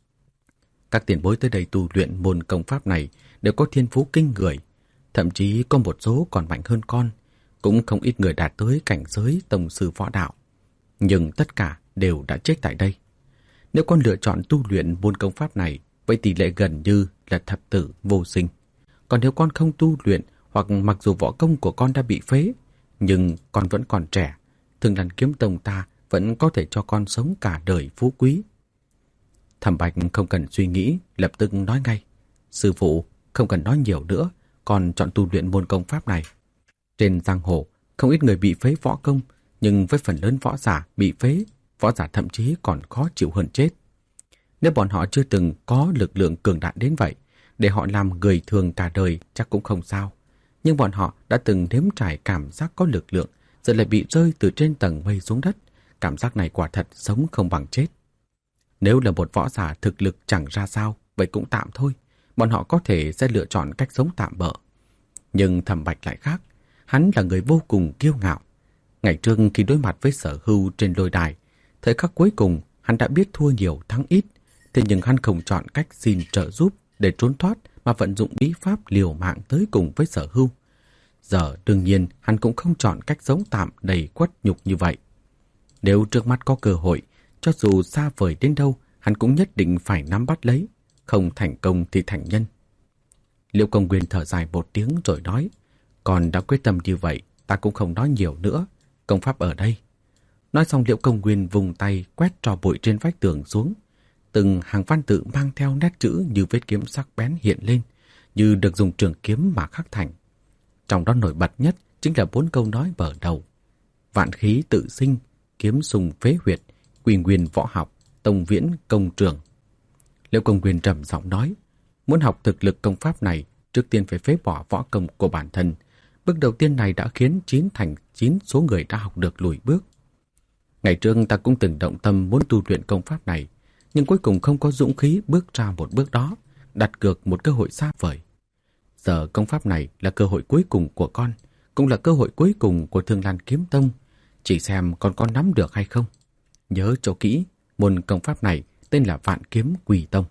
Các tiền bối tới đây tu luyện môn công pháp này đều có thiên phú kinh người, thậm chí có một số còn mạnh hơn con, cũng không ít người đạt tới cảnh giới tông sư võ đạo. Nhưng tất cả đều đã chết tại đây. Nếu con lựa chọn tu luyện môn công pháp này, vậy tỷ lệ gần như là thập tử vô sinh. Còn nếu con không tu luyện, hoặc mặc dù võ công của con đã bị phế, nhưng con vẫn còn trẻ, Thương Lan Kiếm Tông ta vẫn có thể cho con sống cả đời phú quý. Thẩm Bạch không cần suy nghĩ, lập tức nói ngay, sư phụ, không cần nói nhiều nữa, con chọn tu luyện môn công pháp này. Trên giang hồ, không ít người bị phế võ công, nhưng với phần lớn võ giả bị phế, võ giả thậm chí còn khó chịu hơn chết. Nếu bọn họ chưa từng có lực lượng cường đại đến vậy, để họ làm người thường cả đời chắc cũng không sao. Nhưng bọn họ đã từng nếm trải cảm giác có lực lượng, giờ lại bị rơi từ trên tầng mây xuống đất. Cảm giác này quả thật sống không bằng chết. Nếu là một võ giả thực lực chẳng ra sao, vậy cũng tạm thôi. Bọn họ có thể sẽ lựa chọn cách sống tạm bợ. Nhưng Thẩm Bạch lại khác. Hắn là người vô cùng kiêu ngạo. Ngày trước khi đối mặt với Sở Hưu trên lôi đài, thời khắc cuối cùng hắn đã biết thua nhiều thắng ít. Thế nhưng hắn không chọn cách xin trợ giúp để trốn thoát, mà vận dụng bí pháp liều mạng tới cùng với Sở Hưu. Giờ đương nhiên hắn cũng không chọn cách sống tạm đầy quất nhục như vậy. Nếu trước mắt có cơ hội, cho dù xa vời đến đâu, hắn cũng nhất định phải nắm bắt lấy. Không thành công thì thành nhân. Liễu Công Nguyên thở dài một tiếng rồi nói, còn đã quyết tâm như vậy, ta cũng không nói nhiều nữa. Công pháp ở đây. Nói xong Liễu Công Nguyên vùng tay quét trò bụi trên vách tường xuống. Từng hàng văn tự mang theo nét chữ như vết kiếm sắc bén hiện lên, như được dùng trường kiếm mà khắc thành. Trong đó nổi bật nhất chính là 4 câu nói mở đầu. Vạn khí tự sinh, kiếm sùng phế huyệt, quy nguyên võ học, tông viễn công trường. Liễu Công Nguyên trầm giọng nói, muốn học thực lực công pháp này, trước tiên phải phế bỏ võ công của bản thân. Bước đầu tiên này đã khiến 9 thành 9 số người đã học được lùi bước. Ngày trước ta cũng từng động tâm muốn tu luyện công pháp này, nhưng cuối cùng không có dũng khí bước ra một bước đó, đặt cược một cơ hội xa vời. Giờ công pháp này là cơ hội cuối cùng của con, cũng là cơ hội cuối cùng của Thương Lan Kiếm Tông. Chỉ xem con có nắm được hay không. Nhớ cho kỹ, môn công pháp này tên là Vạn Kiếm Quỷ Tông.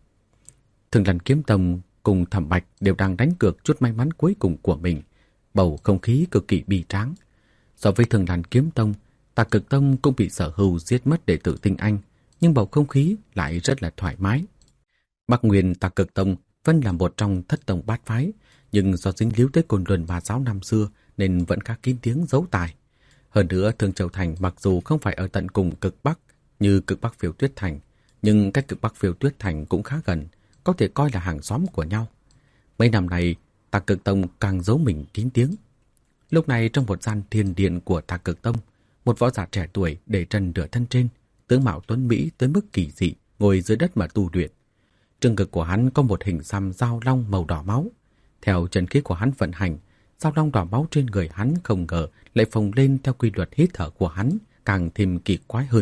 Thương Lan Kiếm Tông cùng Thẩm Bạch đều đang đánh cược chút may mắn cuối cùng của mình. Bầu không khí cực kỳ bi tráng. So với Thương Lan Kiếm Tông, Tà Cực Tông cũng bị Sở Hưu giết mất đệ tử tinh anh, nhưng bầu không khí lại rất là thoải mái. Bắc Nguyên Tà Cực Tông vẫn là một trong thất tông bát phái, nhưng do dính líu tới Côn Luân Ma giáo năm xưa nên vẫn khá kín tiếng giấu tài. Hơn nữa, Thương Châu Thành mặc dù không phải ở tận cùng cực Bắc như cực Bắc Phiêu Tuyết Thành, nhưng cách cực Bắc Phiêu Tuyết Thành cũng khá gần, có thể coi là hàng xóm của nhau. Mấy năm này, Tà Cực Tông càng giấu mình kín tiếng. Lúc này trong một gian thiên điện của Tà Cực Tông, một võ giả trẻ tuổi để chân nửa thân trên, tướng mạo tuấn mỹ tới mức kỳ dị, ngồi dưới đất mà tu luyện. Trên ngực của hắn có một hình xăm dao long màu đỏ máu. Theo chân khí của hắn vận hành, dao long đỏ máu trên người hắn không ngờ lại phồng lên theo quy luật hít thở của hắn, càng thêm kỳ quái hơn.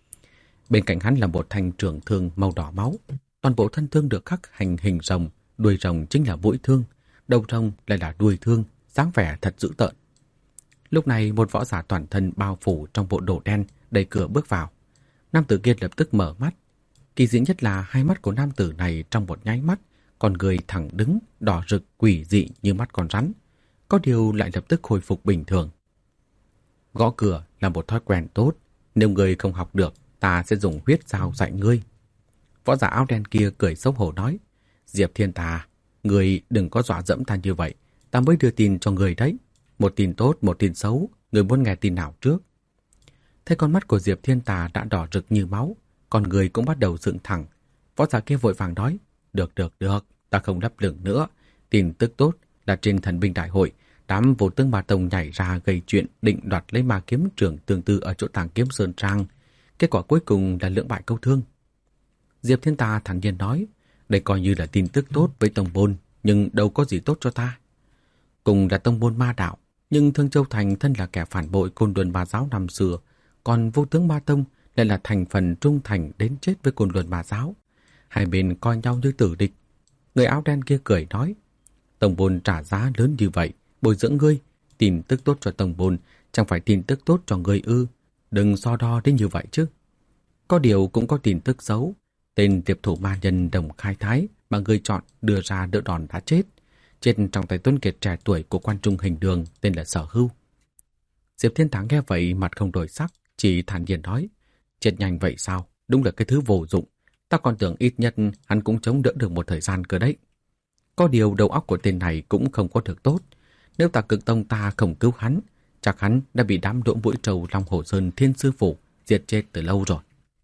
Bên cạnh hắn là một thanh trường thương màu đỏ máu. Toàn bộ thân thương được khắc hành hình rồng, đuôi rồng chính là mũi thương, đầu rồng lại là đuôi thương, dáng vẻ thật dữ tợn. Lúc này một võ giả toàn thân bao phủ trong bộ đồ đen đẩy cửa bước vào. Nam tử kia lập tức mở mắt. Kỳ dị nhất là hai mắt của nam tử này trong một nháy mắt, con người thẳng đứng, đỏ rực quỷ dị như mắt con rắn. Có điều lại lập tức khôi phục bình thường. Gõ cửa là một thói quen tốt. Nếu người không học được, ta sẽ dùng huyết dao dạy ngươi. Võ giả áo đen kia cười xấu hổ nói. Diệp Thiên Tà, người đừng có dọa dẫm ta như vậy. Ta mới đưa tin cho người đấy. Một tin tốt, một tin xấu. Người muốn nghe tin nào trước? Thấy con mắt của Diệp Thiên Tà đã đỏ rực như máu, con người cũng bắt đầu dựng thẳng. Võ giả kia vội vàng nói. Được, ta không đáp lửng nữa. Tin tức tốt là trên thần binh đại hội, đám vô tướng Ma Tông nhảy ra gây chuyện định đoạt lấy ma kiếm trường tương tự ở chỗ Tàng Kiếm Sơn Trang. Kết quả cuối cùng là lưỡng bại câu thương. Diệp Thiên Tà thản nhiên nói, đây coi như là tin tức tốt với tông môn, nhưng đâu có gì tốt cho ta. Cùng là tông môn ma đạo, nhưng Thương Châu Thành thân là kẻ phản bội Côn Luân Ma giáo năm xưa, còn vô tướng Ma Tông lại là thành phần trung thành đến chết với Côn Luân Ma giáo. Hai bên coi nhau như tử địch. Người áo đen kia cười nói, tông môn trả giá lớn như vậy, bồi dưỡng ngươi, tin tức tốt cho tông môn, chẳng phải tin tức tốt cho ngươi ư? Đừng so đo đến như vậy chứ. Có điều cũng có tin tức xấu. Tên tiệp thủ ma nhân Đồng Khai Thái mà ngươi chọn đưa ra đỡ đòn đã chết. Chết trong tay tuấn kiệt trẻ tuổi của quan trung hình đường tên là Sở Hưu. Diệp Thiên Thắng nghe vậy mặt không đổi sắc, chỉ thản nhiên nói, chết nhanh vậy sao? Đúng là cái thứ vô dụng. Ta còn tưởng ít nhất hắn cũng chống đỡ được một thời gian cơ đấy. Có điều đầu óc của tên này cũng không có được tốt. Nếu Tà Cực Tông ta không cứu hắn, chắc hắn đã bị đám đỗ mũi trầu Long Hồ Sơn Thiên Sư Phủ diệt chết từ lâu rồi.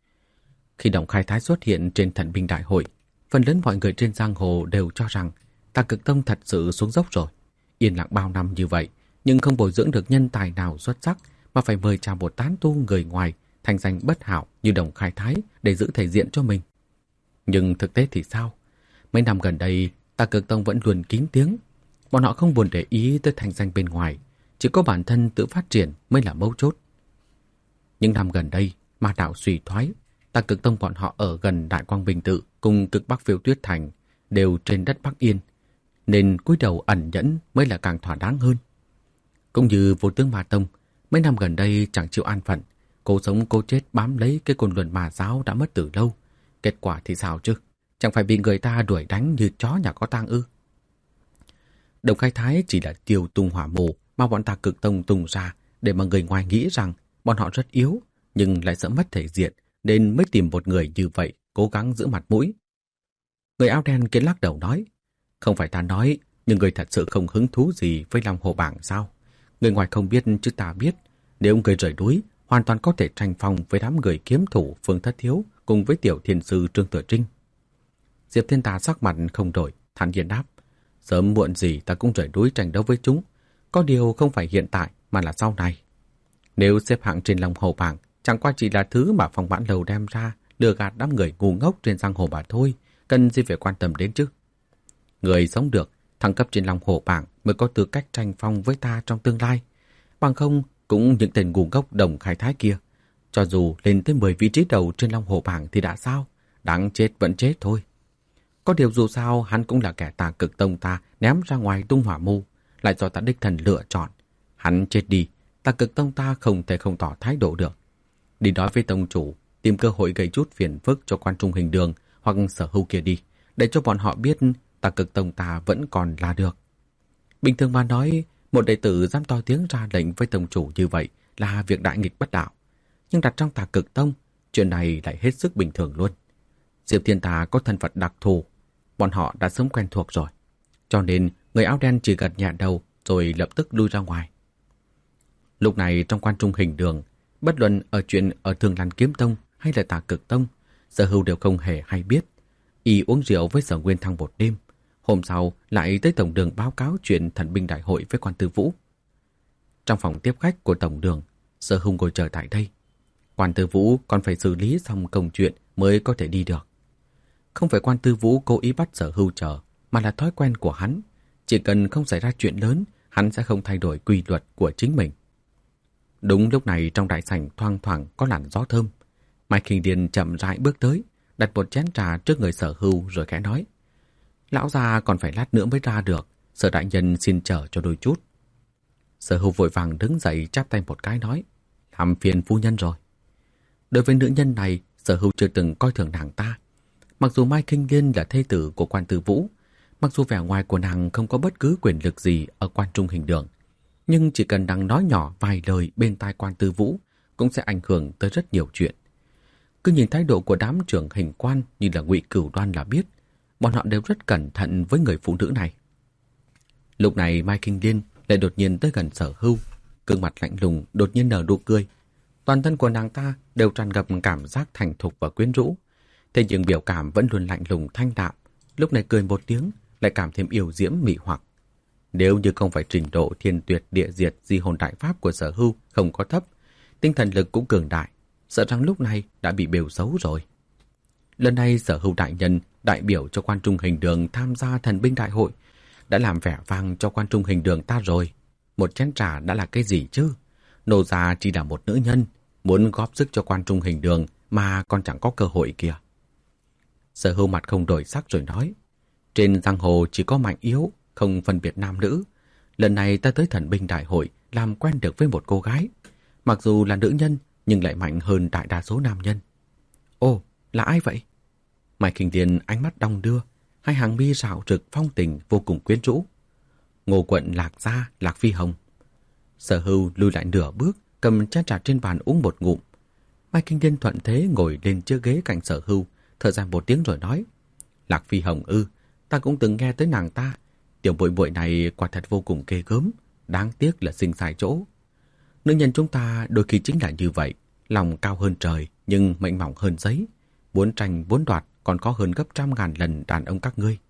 Khi Đồng Khai Thái xuất hiện trên thần binh đại hội, phần lớn mọi người trên giang hồ đều cho rằng Tà Cực Tông thật sự xuống dốc rồi. Yên lặng bao năm như vậy, nhưng không bồi dưỡng được nhân tài nào xuất sắc mà phải mời chào một tán tu người ngoài thành danh bất hảo như Đồng Khai Thái để giữ thể diện cho mình. Nhưng thực tế thì sao? Mấy năm gần đây, Tà Cực Tông vẫn luôn kín tiếng. Bọn họ không buồn để ý tới thành danh bên ngoài, chỉ có bản thân tự phát triển mới là mấu chốt. Những năm gần đây, ma đạo suy thoái, Tà Cực Tông bọn họ ở gần Đại Quang Bình Tự cùng cực Bắc Phiêu Tuyết Thành đều trên đất Bắc Yên, nên cúi đầu ẩn nhẫn mới là càng thỏa đáng hơn. Cũng như Vô Tướng Ma Tông, mấy năm gần đây chẳng chịu an phận, cố sống cố chết bám lấy cái Côn Luân Ma giáo đã mất từ lâu. Kết quả thì sao chứ? Chẳng phải bị người ta đuổi đánh như chó nhà có tang ư? Đồng Khai Thái chỉ là tiêu tung hỏa mù mà bọn Tà Cực Tông tung ra để mà người ngoài nghĩ rằng bọn họ rất yếu, nhưng lại sợ mất thể diện, nên mới tìm một người như vậy cố gắng giữ mặt mũi. Người áo đen kia lắc đầu nói, không phải ta nói, nhưng người thật sự không hứng thú gì với Long Hồ Bảng sao? Người ngoài không biết chứ ta biết, nếu người rời núi, hoàn toàn có thể tranh phong với đám người kiếm thủ Phương Thất Thiếu cùng với tiểu thiên sư Trương Thừa Trinh. Diệp Thiên Tà sắc mặt không đổi, thản nhiên đáp, sớm muộn gì ta cũng rời núi tranh đấu với chúng, có điều không phải hiện tại mà là sau này. Nếu xếp hạng trên Long Hồ Bảng, chẳng qua chỉ là thứ mà Phong Vãn Lầu đem ra lừa gạt đám người ngu ngốc trên giang hồ mà thôi, cần gì phải quan tâm đến chứ. Người sống được, thăng cấp trên Long Hồ Bảng mới có tư cách tranh phong với ta trong tương lai. Bằng không, cũng những tên ngu ngốc Đồng Khai Thái kia, cho dù lên tới 10 vị trí đầu trên Long Hồ Bảng thì đã sao, đáng chết vẫn chết thôi. Có điều dù sao hắn cũng là kẻ Tà Cực Tông ta ném ra ngoài tung hỏa mưu, lại do ta đích thân lựa chọn. Hắn chết đi, Tà Cực Tông ta không thể không tỏ thái độ được. Đi nói với tông chủ, tìm cơ hội gây chút phiền phức cho Quan Trung Hình Đường hoặc Sở Hưu kia đi, để cho bọn họ biết Tà Cực Tông ta vẫn còn là được. Bình thường mà nói, một đệ tử dám to tiếng ra lệnh với tông chủ như vậy là việc đại nghịch bất đạo. Nhưng đặt trong Tà Cực Tông, chuyện này lại hết sức bình thường luôn. Diệp Thiên Tà có thân phận đặc thù, bọn họ đã sớm quen thuộc rồi. Cho nên người áo đen chỉ gật nhẹ đầu rồi lập tức lui ra ngoài. Lúc này trong Quan Trung Hình Đường, bất luận ở chuyện ở Thường Lan Kiếm Tông hay là Tà Cực Tông, Sở Hưu đều không hề hay biết. Y uống rượu với Sở Nguyên Thăng một đêm, hôm sau lại tới tổng đường báo cáo chuyện thần binh đại hội với Quan Tư Vũ. Trong phòng tiếp khách của tổng đường, Sở Hưu ngồi chờ tại đây. Quan Tư Vũ còn phải xử lý xong công chuyện mới có thể đi được. Không phải Quan Tư Vũ cố ý bắt Sở Hưu chờ, mà là thói quen của hắn. Chỉ cần không xảy ra chuyện lớn, hắn sẽ không thay đổi quy luật của chính mình. Đúng lúc này trong đại sảnh thoang thoảng có làn gió thơm. Mai Khinh Điền chậm rãi bước tới, đặt một chén trà trước người Sở Hưu rồi khẽ nói: "Lão già còn phải lát nữa mới ra được, Sở đại nhân xin chờ cho đôi chút." Sở Hưu vội vàng đứng dậy chắp tay một cái nói: "Làm phiền phu nhân rồi." Đối với nữ nhân này, Sở Hưu chưa từng coi thường nàng ta. Mặc dù Mai Khinh Điền là thê tử của Quan Tư Vũ, mặc dù vẻ ngoài của nàng không có bất cứ quyền lực gì ở Quan Trung Hình Đường, nhưng chỉ cần nàng nói nhỏ vài lời bên tai Quan Tư Vũ cũng sẽ ảnh hưởng tới rất nhiều chuyện. Cứ nhìn thái độ của đám trưởng hình quan như là Ngụy Cửu Đoan là biết, bọn họ đều rất cẩn thận với người phụ nữ này. Lúc này Mai Khinh Điền lại đột nhiên tới gần Sở Hưu, gương mặt lạnh lùng đột nhiên nở nụ cười. Toàn thân của nàng ta đều tràn ngập cảm giác thành thục và quyến rũ, thế nhưng biểu cảm vẫn luôn lạnh lùng thanh đạm. Lúc này cười một tiếng lại cảm thêm yêu diễm mị hoặc. Nếu như không phải trình độ thiên tuyệt địa diệt di hồn đại pháp của Sở Hưu không có thấp, tinh thần lực cũng cường đại, sợ rằng lúc này đã bị bêu xấu rồi. Lần này Sở Hưu đại nhân đại biểu cho Quan Trung Hình Đường tham gia thần binh đại hội, đã làm vẻ vang cho Quan Trung Hình Đường ta rồi. Một chén trà đã là cái gì chứ? Nô gia chỉ là một nữ nhân, muốn góp sức cho Quan Trung Hình Đường mà còn chẳng có cơ hội kìa. Sở Hưu mặt không đổi sắc rồi nói: "Trên giang hồ chỉ có mạnh yếu, không phân biệt nam nữ. Lần này ta tới thần binh đại hội làm quen được với một cô gái. Mặc dù là nữ nhân nhưng lại mạnh hơn đại đa số nam nhân." "Ồ, là ai vậy?" Mai Khinh Điền ánh mắt đong đưa, hai hàng mi rạo rực phong tình vô cùng quyến rũ. "Ngô quận Lạc Gia, Lạc Phi Hồng." Sở Hưu lùi lại nửa bước, cầm chén trà trên bàn uống một ngụm. Mai Khinh Điền thuận thế ngồi lên chiếc ghế cạnh Sở Hưu, thở dài một tiếng rồi nói: "Lạc Phi Hồng ư? Ta cũng từng nghe tới nàng ta. Tiểu muội muội này quả thật vô cùng ghê gớm, đáng tiếc là sinh sai chỗ. Nữ nhân chúng ta đôi khi chính là như vậy, lòng cao hơn trời nhưng mệnh mỏng hơn giấy, muốn tranh muốn đoạt còn có hơn gấp 100.000 lần đàn ông các ngươi."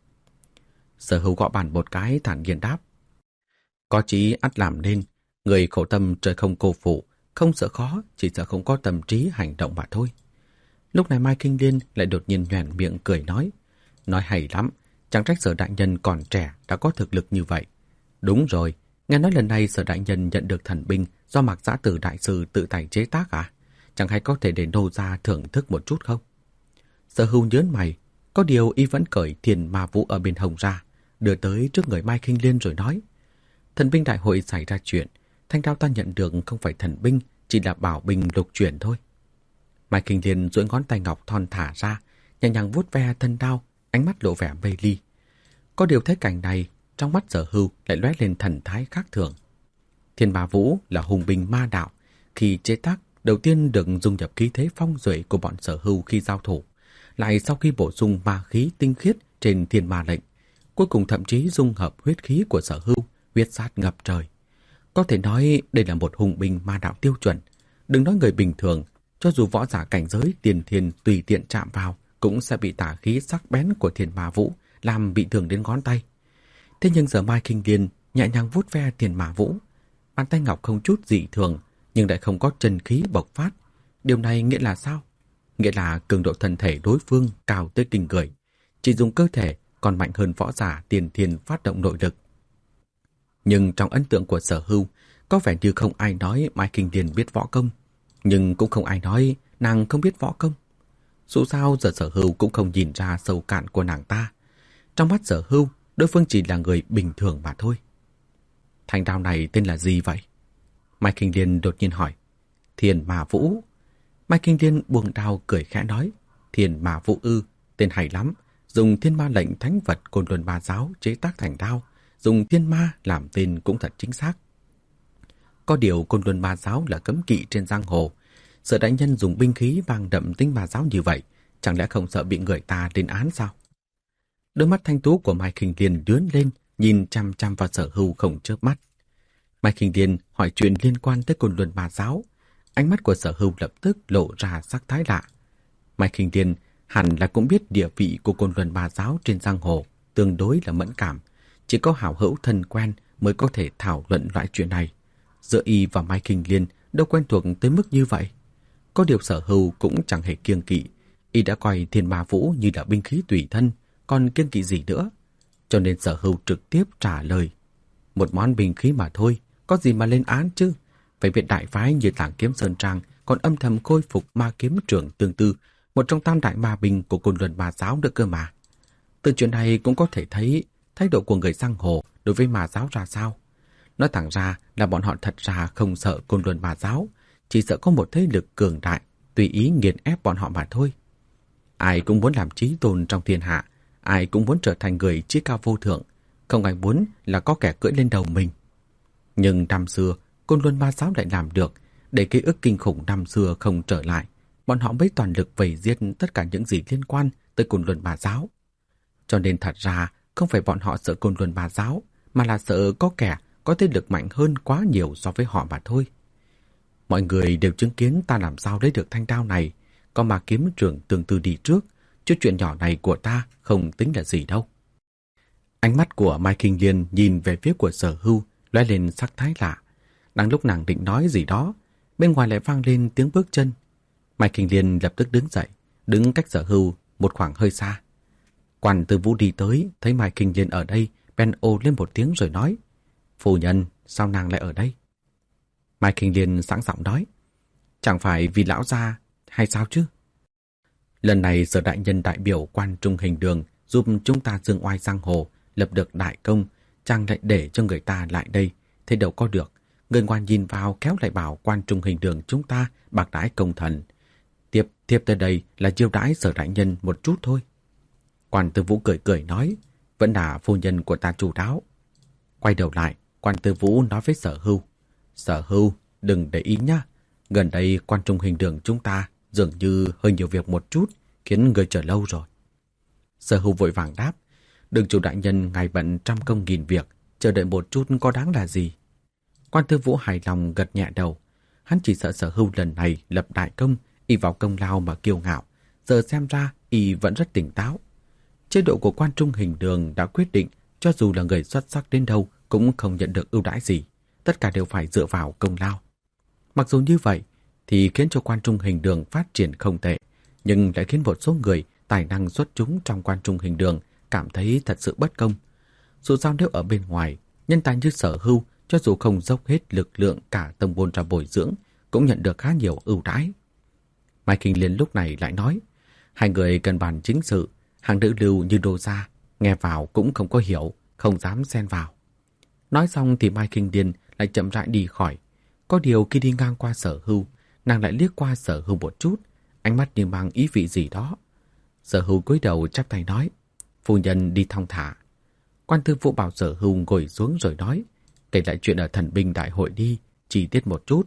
Sở Hưu gõ bàn một cái thản nhiên đáp: "Có chí ắt làm nên, người khổ tâm trời không cô phụ, không sợ khó, chỉ sợ không có tâm trí hành động mà thôi." Lúc này Mai Khinh Điền lại đột nhiên nhoẻn miệng cười nói: "Nói hay lắm, chẳng trách Sở đại nhân còn trẻ đã có thực lực như vậy. Đúng rồi, nghe nói lần này Sở đại nhân nhận được thần binh do Mạc Giã Tử đại sư tự tay chế tác à? Chẳng hay có thể để nô gia thưởng thức một chút không?" Sở Hưu nhớn mày, có điều y vẫn cởi Thiên Ma Vũ ở bên hông ra, đưa tới trước người Mai Khinh Điền rồi nói: "Thần binh đại hội xảy ra chuyện, thanh đao ta nhận được không phải thần binh, chỉ là bảo binh lục chuyển thôi." Mai Khinh Điền duỗi ngón tay ngọc thon thả ra, nhẹ nhàng vuốt ve thân đao, ánh mắt lộ vẻ mê ly. Có điều thấy cảnh này, trong mắt Sở Hưu lại lóe lên thần thái khác thường. Thiên Ma Vũ là hùng binh ma đạo, khi chế tác đầu tiên được dung nhập khí thế phong duệ của bọn Sở Hưu khi giao thủ, lại sau khi bổ sung ma khí tinh khiết trên Thiên Ma lệnh, cuối cùng thậm chí dung hợp huyết khí của Sở Hưu, huyết sát ngập trời. Có thể nói đây là một hùng binh ma đạo tiêu chuẩn. Đừng nói người bình thường, cho dù võ giả cảnh giới tiền thiên tùy tiện chạm vào cũng sẽ bị tà khí sắc bén của Thiên Ma Vũ làm bị thương đến ngón tay. Thế nhưng giờ Mai Khinh Điền nhẹ nhàng vuốt ve Thiên Ma Vũ, bàn tay ngọc không chút dị thường nhưng lại không có chân khí bộc phát. Điều này nghĩa là sao? Nghĩa là cường độ thân thể đối phương cao tới kinh người, chỉ dùng cơ thể còn mạnh hơn võ giả tiền thiên phát động nội lực. Nhưng trong ấn tượng của Sở Hưu, có vẻ như không ai nói Mai Khinh Điền biết võ công, nhưng cũng không ai nói nàng không biết võ công. Dù sao giờ Sở Hưu cũng không nhìn ra sâu cạn của nàng ta, Trong mắt Sở Hưu, đối phương chỉ là người bình thường mà thôi. Thanh đao này tên là gì vậy? Mai Kinh Liên đột nhiên hỏi. Thiên Ma Vũ. Mai Kinh Liên buông đao cười khẽ nói. Thiên Ma Vũ ư, tên hay lắm. Dùng thiên ma lệnh thánh vật Côn Luân Ma Giáo chế tác thành đao. Dùng thiên ma làm tên cũng thật chính xác. Có điều Côn Luân Ma Giáo là cấm kỵ trên giang hồ. Sở đại nhân dùng binh khí mang đậm tính ma giáo như vậy, chẳng lẽ không sợ bị người ta lên án sao? Đôi mắt thanh tú của Mai Kinh Liên đướn lên, nhìn chăm chăm vào Sở Hưu không chớp mắt. Mai Kinh Liên hỏi chuyện liên quan tới Côn Luân Ma Giáo. Ánh mắt của Sở Hưu lập tức lộ ra sắc thái lạ. Mai Kinh Liên hẳn là cũng biết địa vị của Côn Luân Ma Giáo trên giang hồ tương đối là mẫn cảm. Chỉ có hảo hữu thân quen mới có thể thảo luận loại chuyện này. Giữa y và Mai Kinh Liên đâu quen thuộc tới mức như vậy. Có điều Sở Hưu cũng chẳng hề kiêng kỵ. Y đã coi Thiên Ma Vũ như là binh khí tùy thân, còn kiêng kỵ gì nữa. Cho nên Sở Hưu trực tiếp trả lời. Một món binh khí mà thôi, có gì mà lên án chứ. Phải biết đại phái như Tàng Kiếm Sơn Trang còn âm thầm khôi phục ma kiếm trưởng tương tư, một trong tam đại ma binh của Côn Luân Ma Giáo nữa cơ mà. Từ chuyện này cũng có thể thấy thái độ của người giang hồ đối với ma giáo ra sao. Nói thẳng ra là bọn họ thật ra không sợ Côn Luân Ma Giáo, chỉ sợ có một thế lực cường đại tùy ý nghiền ép bọn họ mà thôi. Ai cũng muốn làm chí tôn trong thiên hạ, ai cũng muốn trở thành người chí cao vô thượng, không ai muốn là có kẻ cưỡi lên đầu mình. Nhưng năm xưa, Côn Luân Ma Giáo lại làm được, để ký ức kinh khủng năm xưa không trở lại, bọn họ mới toàn lực vây giết tất cả những gì liên quan tới Côn Luân Ma Giáo. Cho nên thật ra không phải bọn họ sợ Côn Luân Ma Giáo, mà là sợ có kẻ có thế lực mạnh hơn quá nhiều so với họ mà thôi. Mọi người đều chứng kiến ta làm sao lấy được thanh đao này, có mà kiếm trưởng tương tư đi trước, chứ chuyện nhỏ này của ta không tính là gì đâu. Ánh mắt của Mai Kinh Liên nhìn về phía của Sở Hưu, lóe lên sắc thái lạ. Đang lúc nàng định nói gì đó, bên ngoài lại vang lên tiếng bước chân. Mai Kinh Liên lập tức đứng dậy, đứng cách Sở Hưu một khoảng hơi xa. Quan Tư Vũ đi tới, thấy Mai Kinh Liên ở đây, bèn ồ lên một tiếng rồi nói: Phu nhân, sao nàng lại ở đây? Mai Kinh Liên sẵn giọng nói: Chẳng phải vì lão gia hay sao chứ? Lần này Sở đại nhân đại biểu Quan Trung Hình Đường giúp chúng ta dương oai giang hồ, lập được đại công, chàng lại để cho người ta lại đây, thế đâu có được. Người ngoài nhìn vào kéo lại bảo Quan Trung Hình Đường chúng ta bạc đãi công thần. Tiếp tới đây là chiêu đãi Sở đại nhân một chút thôi. Quan Tư Vũ cười cười nói: Vẫn là phu nhân của ta chu đáo. Quay đầu lại, Quan Tư Vũ nói với Sở Hưu: Sở Hưu, đừng để ý nhá. Gần đây Quan Trung Hình Đường chúng ta dường như hơi nhiều việc một chút, khiến người chờ lâu rồi. Sở Hưu vội vàng đáp: Đường chủ đại nhân ngài bận trăm công nghìn việc, chờ đợi một chút có đáng là gì. Quan Tư Vũ hài lòng gật nhẹ đầu. Hắn chỉ sợ Sở Hưu lần này lập đại công, y vào công lao mà kiêu ngạo. Giờ xem ra y vẫn rất tỉnh táo. Chế độ của Quan Trung Hình Đường đã quyết định, cho dù là người xuất sắc đến đâu cũng không nhận được ưu đãi gì, tất cả đều phải dựa vào công lao. Mặc dù như vậy thì khiến cho Quan Trung Hình Đường phát triển không tệ, nhưng lại khiến một số người tài năng xuất chúng trong Quan Trung Hình Đường cảm thấy thật sự bất công. Dù sao nếu ở bên ngoài, nhân tài như Sở Hưu cho dù không dốc hết lực lượng cả tông môn ra bồi dưỡng, cũng nhận được khá nhiều ưu đãi. Mai Kinh Liên lúc này lại nói: Hai người cần bàn chính sự, hàng nữ lưu như Đô gia nghe vào cũng không có hiểu, không dám xen vào. Nói xong thì Mai Kinh Liên lại chậm rãi đi khỏi. Có điều khi đi ngang qua Sở Hưu, nàng lại liếc qua Sở Hưu một chút, ánh mắt như mang ý vị gì đó. Sở Hưu cúi đầu chắp tay nói: Phu nhân đi thong thả. Quan Tư Vũ bảo Sở Hưu ngồi xuống rồi nói: Kể lại chuyện ở thần binh đại hội đi, chi tiết một chút.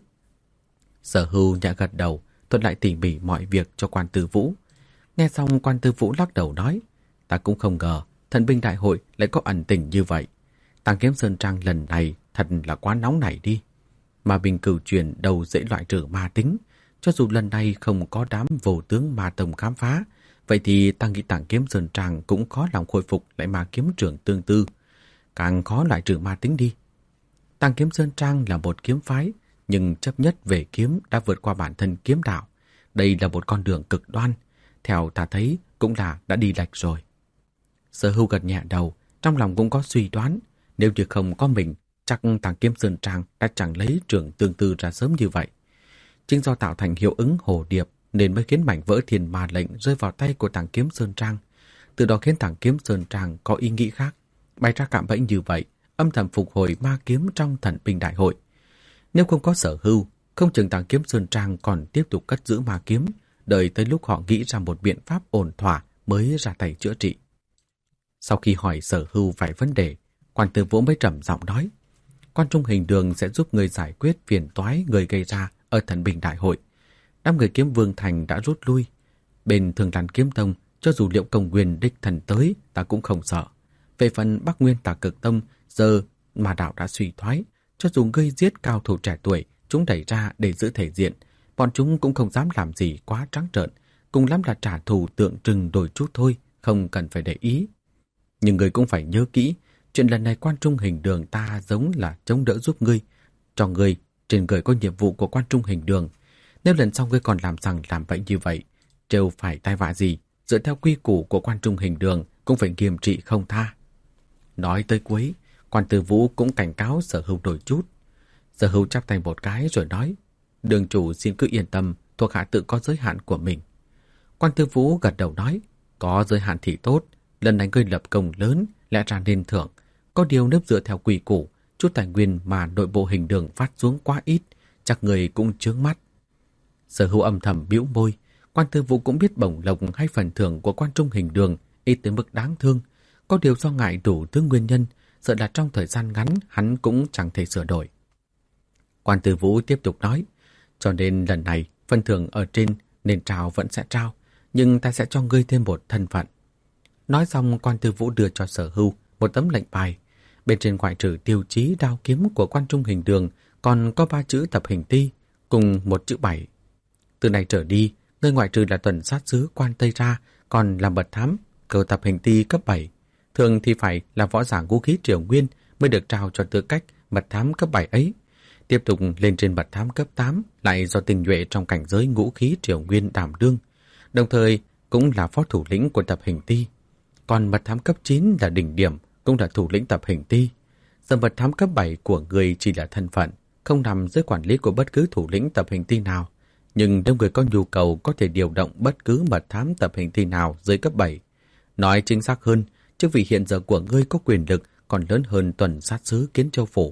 Sở Hưu nhẹ gật đầu, thuật lại tỉ mỉ mọi việc cho Quan Tư Vũ. Nghe xong Quan Tư Vũ lắc đầu nói: Ta cũng không ngờ thần binh đại hội lại có ẩn tình như vậy. Tàng Kiếm Sơn Trang lần này thật là quá nóng nảy đi. Mà bình cửu truyền đầu dễ loại trừ ma tính. Cho dù lần này không có đám vô tướng ma tông khám phá, vậy thì ta nghĩ Tàng Kiếm Sơn Trang cũng khó lòng khôi phục lại ma kiếm trưởng tương tư. Càng khó loại trừ ma tính đi. Tàng Kiếm Sơn Trang là một kiếm phái, nhưng chấp nhất về kiếm đã vượt qua bản thân kiếm đạo. Đây là một con đường cực đoan. Theo ta thấy cũng là đã đi lệch rồi. Sở Hưu gật nhẹ đầu, trong lòng cũng có suy đoán. Nếu như không có mình, chắc Tàng Kiếm Sơn Trang đã chẳng lấy trưởng tương tư ra sớm như vậy. Chính do tạo thành hiệu ứng hồ điệp nên mới khiến mảnh vỡ thiên ma lệnh rơi vào tay của Tàng Kiếm Sơn Trang. từ đó khiến thằng kiếm Sơn Trang có ý nghĩ khác, bày ra cạm bẫy như vậy, âm thầm phục hồi ma kiếm trong thần binh đại hội. Nếu không có Sở Hưu, không chừng thằng kiếm Sơn Trang còn tiếp tục cất giữ ma kiếm, đợi tới lúc họ nghĩ ra một biện pháp ổn thỏa mới ra tay chữa trị. Sau khi hỏi Sở Hưu vài vấn đề, Quan Tư Vũ mới trầm giọng nói: Quan Trung Hình Đường sẽ giúp người giải quyết phiền toái người gây ra ở thần binh đại hội. Đám người kiếm Vương Thành đã rút lui. Bên Thường Lan Kiếm Tông, cho dù Liệu Công Nguyên đích thần tới, ta cũng không sợ. Về phần Bắc Nguyên Tà Cực Tông, giờ mà đạo đã suy thoái, cho dù ngươi giết cao thủ trẻ tuổi, chúng đẩy ra để giữ thể diện, bọn chúng cũng không dám làm gì quá trắng trợn, cùng lắm là trả thù tượng trưng đôi chút thôi, không cần phải để ý. Nhưng ngươi cũng phải nhớ kỹ, chuyện lần này Quan Trung Hình Đường ta giống là chống đỡ giúp ngươi. Cho ngươi, trên người có nhiệm vụ của Quan Trung Hình Đường. Nếu lần sau ngươi còn làm rằng làm vậy như vậy, trêu phải tai vạ gì, dựa theo quy củ của Quan Trung Hình Đường cũng phải nghiêm trị không tha. Nói tới cuối, Quan Tư Vũ cũng cảnh cáo Sở Hưu đôi chút. Sở Hưu chắp tay một cái rồi nói: Đường chủ xin cứ yên tâm, thuộc hạ tự có giới hạn của mình. Quan Tư Vũ gật đầu nói: Có giới hạn thì tốt, lần này ngươi lập công lớn, lẽ ra nên thưởng. Có điều nếu dựa theo quy củ, chút tài nguyên mà nội bộ Hình Đường phát xuống quá ít, chắc người cũng chướng mắt. Sở Hưu âm thầm bĩu môi. Quan Tư Vũ cũng biết bổng lộc hay phần thưởng của Quan Trung Hình Đường ít tới mức đáng thương. Có điều do ngại đủ thứ nguyên nhân, sợ là trong thời gian ngắn hắn cũng chẳng thể sửa đổi. Quan Tư Vũ tiếp tục nói: Cho nên lần này phần thưởng ở trên nên trao vẫn sẽ trao, nhưng ta sẽ cho ngươi thêm một thân phận. Nói xong, Quan Tư Vũ đưa cho Sở Hưu một tấm lệnh bài. Bên trên ngoại trừ tiêu chí đao kiếm của Quan Trung Hình Đường còn có 3 chữ Tập Hình Ti cùng 1 chữ 7. Từ này trở đi, nơi ngoại trừ là tuần sát sứ Quan Tây ra còn là mật thám cờ Tập Hình Ti cấp 7. Thường thì phải là võ giả ngũ khí Triều Nguyên mới được trao cho tư cách mật thám cấp 7 ấy. Tiếp tục lên trên mật thám cấp 8 lại do tinh nhuệ trong cảnh giới ngũ khí Triều Nguyên đảm đương, đồng thời cũng là phó thủ lĩnh của Tập Hình Ti. Còn mật thám cấp 9 là đỉnh điểm, cũng là thủ lĩnh Tập Hình Ti. Giờ mật thám cấp 7 của người chỉ là thân phận, không nằm dưới quản lý của bất cứ thủ lĩnh Tập Hình Ti nào. Nhưng nếu người có nhu cầu có thể điều động bất cứ mật thám Tập Hình Ti nào dưới cấp 7. Nói chính xác hơn, chức vị hiện giờ của ngươi có quyền lực còn lớn hơn tuần sát sứ Kiến Châu Phủ.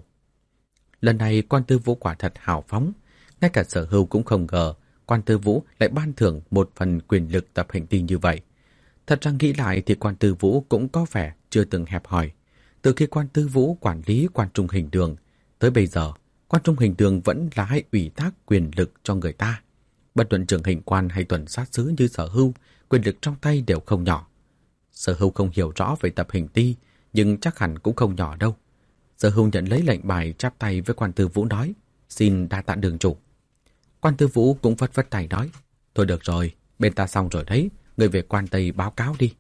Lần này Quan Tư Vũ quả thật hào phóng, ngay cả Sở Hưu cũng không ngờ Quan Tư Vũ lại ban thưởng một phần quyền lực Tập Hình Ti như vậy. Thật ra nghĩ lại thì Quan Tư Vũ cũng có vẻ chưa từng hẹp hòi. Từ khi Quan Tư Vũ quản lý Quan Trung Hình Đường, tới bây giờ, Quan Trung Hình Đường vẫn là hay ủy thác quyền lực cho người ta. Bất luận trưởng hình quan hay tuần sát sứ như Sở Hưu, quyền lực trong tay đều không nhỏ. Sở Hưu không hiểu rõ về Tập Hình Ti, nhưng chắc hẳn cũng không nhỏ đâu. Sở Hưu nhận lấy lệnh bài, chắp tay với Quan Tư Vũ nói: Xin đa tạ đường chủ. Quan Tư Vũ cũng vất vất tay nói: Thôi được rồi, bên ta xong rồi đấy, người về Quan Tây báo cáo đi.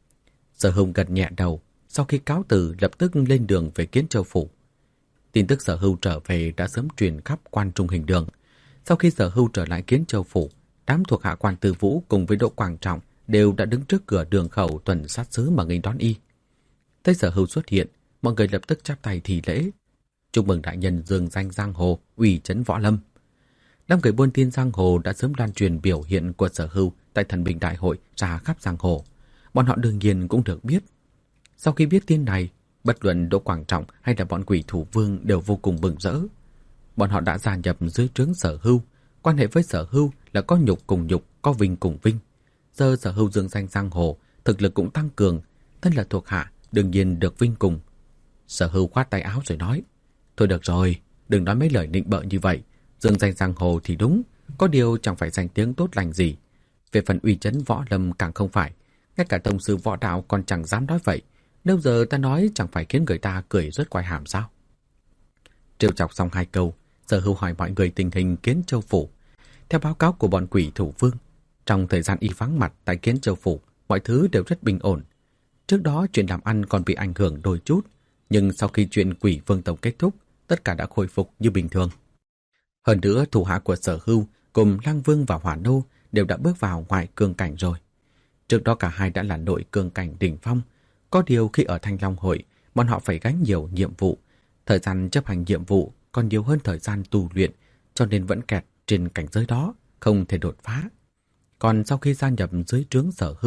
Sở Hưu gật nhẹ đầu, sau khi cáo từ lập tức lên đường về Kiến Châu Phủ. Tin tức Sở Hưu trở về đã sớm truyền khắp Quan Trung Hình Đường. Sau khi Sở Hưu trở lại Kiến Châu Phủ, đám thuộc hạ Quan Tư Vũ cùng với Đỗ Quang Trọng đều đã đứng trước cửa đường khẩu tuần sát sứ mà nghênh đón y. Thấy Sở Hưu xuất hiện, mọi người lập tức chắp tay thi lễ. Chúc mừng đại nhân dương danh giang hồ, uy chấn võ lâm. Đám người buôn tin giang hồ đã sớm lan truyền biểu hiện của Sở Hưu tại thần binh đại hội ra khắp giang hồ. Bọn họ đương nhiên cũng được biết. Sau khi biết tin này, bất luận Đỗ Quang Trọng hay là bọn Quỷ Thủ Vương đều vô cùng mừng rỡ. Bọn họ đã gia nhập dưới trướng Sở Hưu, quan hệ với Sở Hưu là có nhục cùng nhục, có vinh cùng vinh. Giờ Sở Hưu dương danh giang hồ, thực lực cũng tăng cường, thân là thuộc hạ, đương nhiên được vinh cùng. Sở Hưu khoát tay áo rồi nói: Thôi được rồi, đừng nói mấy lời nịnh bợ như vậy. Dương danh giang hồ thì đúng, có điều chẳng phải danh tiếng tốt lành gì. Về phần uy chấn võ lâm càng không phải, ngay cả tông sư võ đạo còn chẳng dám nói vậy. Nếu giờ ta nói chẳng phải khiến người ta cười rớt quai hàm sao? Trêu chọc xong 2 câu, Sở Hưu hỏi mọi người tình hình Kiến Châu Phủ. Theo báo cáo của bọn Quỷ Thủ Vương, trong thời gian y vắng mặt tại Kiến Châu Phủ, mọi thứ đều rất bình ổn. Trước đó chuyện làm ăn còn bị ảnh hưởng đôi chút, nhưng sau khi chuyện Quỷ Vương Tông kết thúc, tất cả đã khôi phục như bình thường. Hơn nữa, thủ hạ của Sở Hưu cùng Lang Vương và Hỏa Nô đều đã bước vào ngoại cương cảnh rồi. Trước đó cả hai đã là nội cương cảnh đỉnh phong. Có điều khi ở Thanh Long Hội, bọn họ phải gánh nhiều nhiệm vụ. Thời gian chấp hành nhiệm vụ còn nhiều hơn thời gian tu luyện, cho nên vẫn kẹt trên cảnh giới đó, không thể đột phá. Còn sau khi gia nhập dưới trướng Sở Hưu,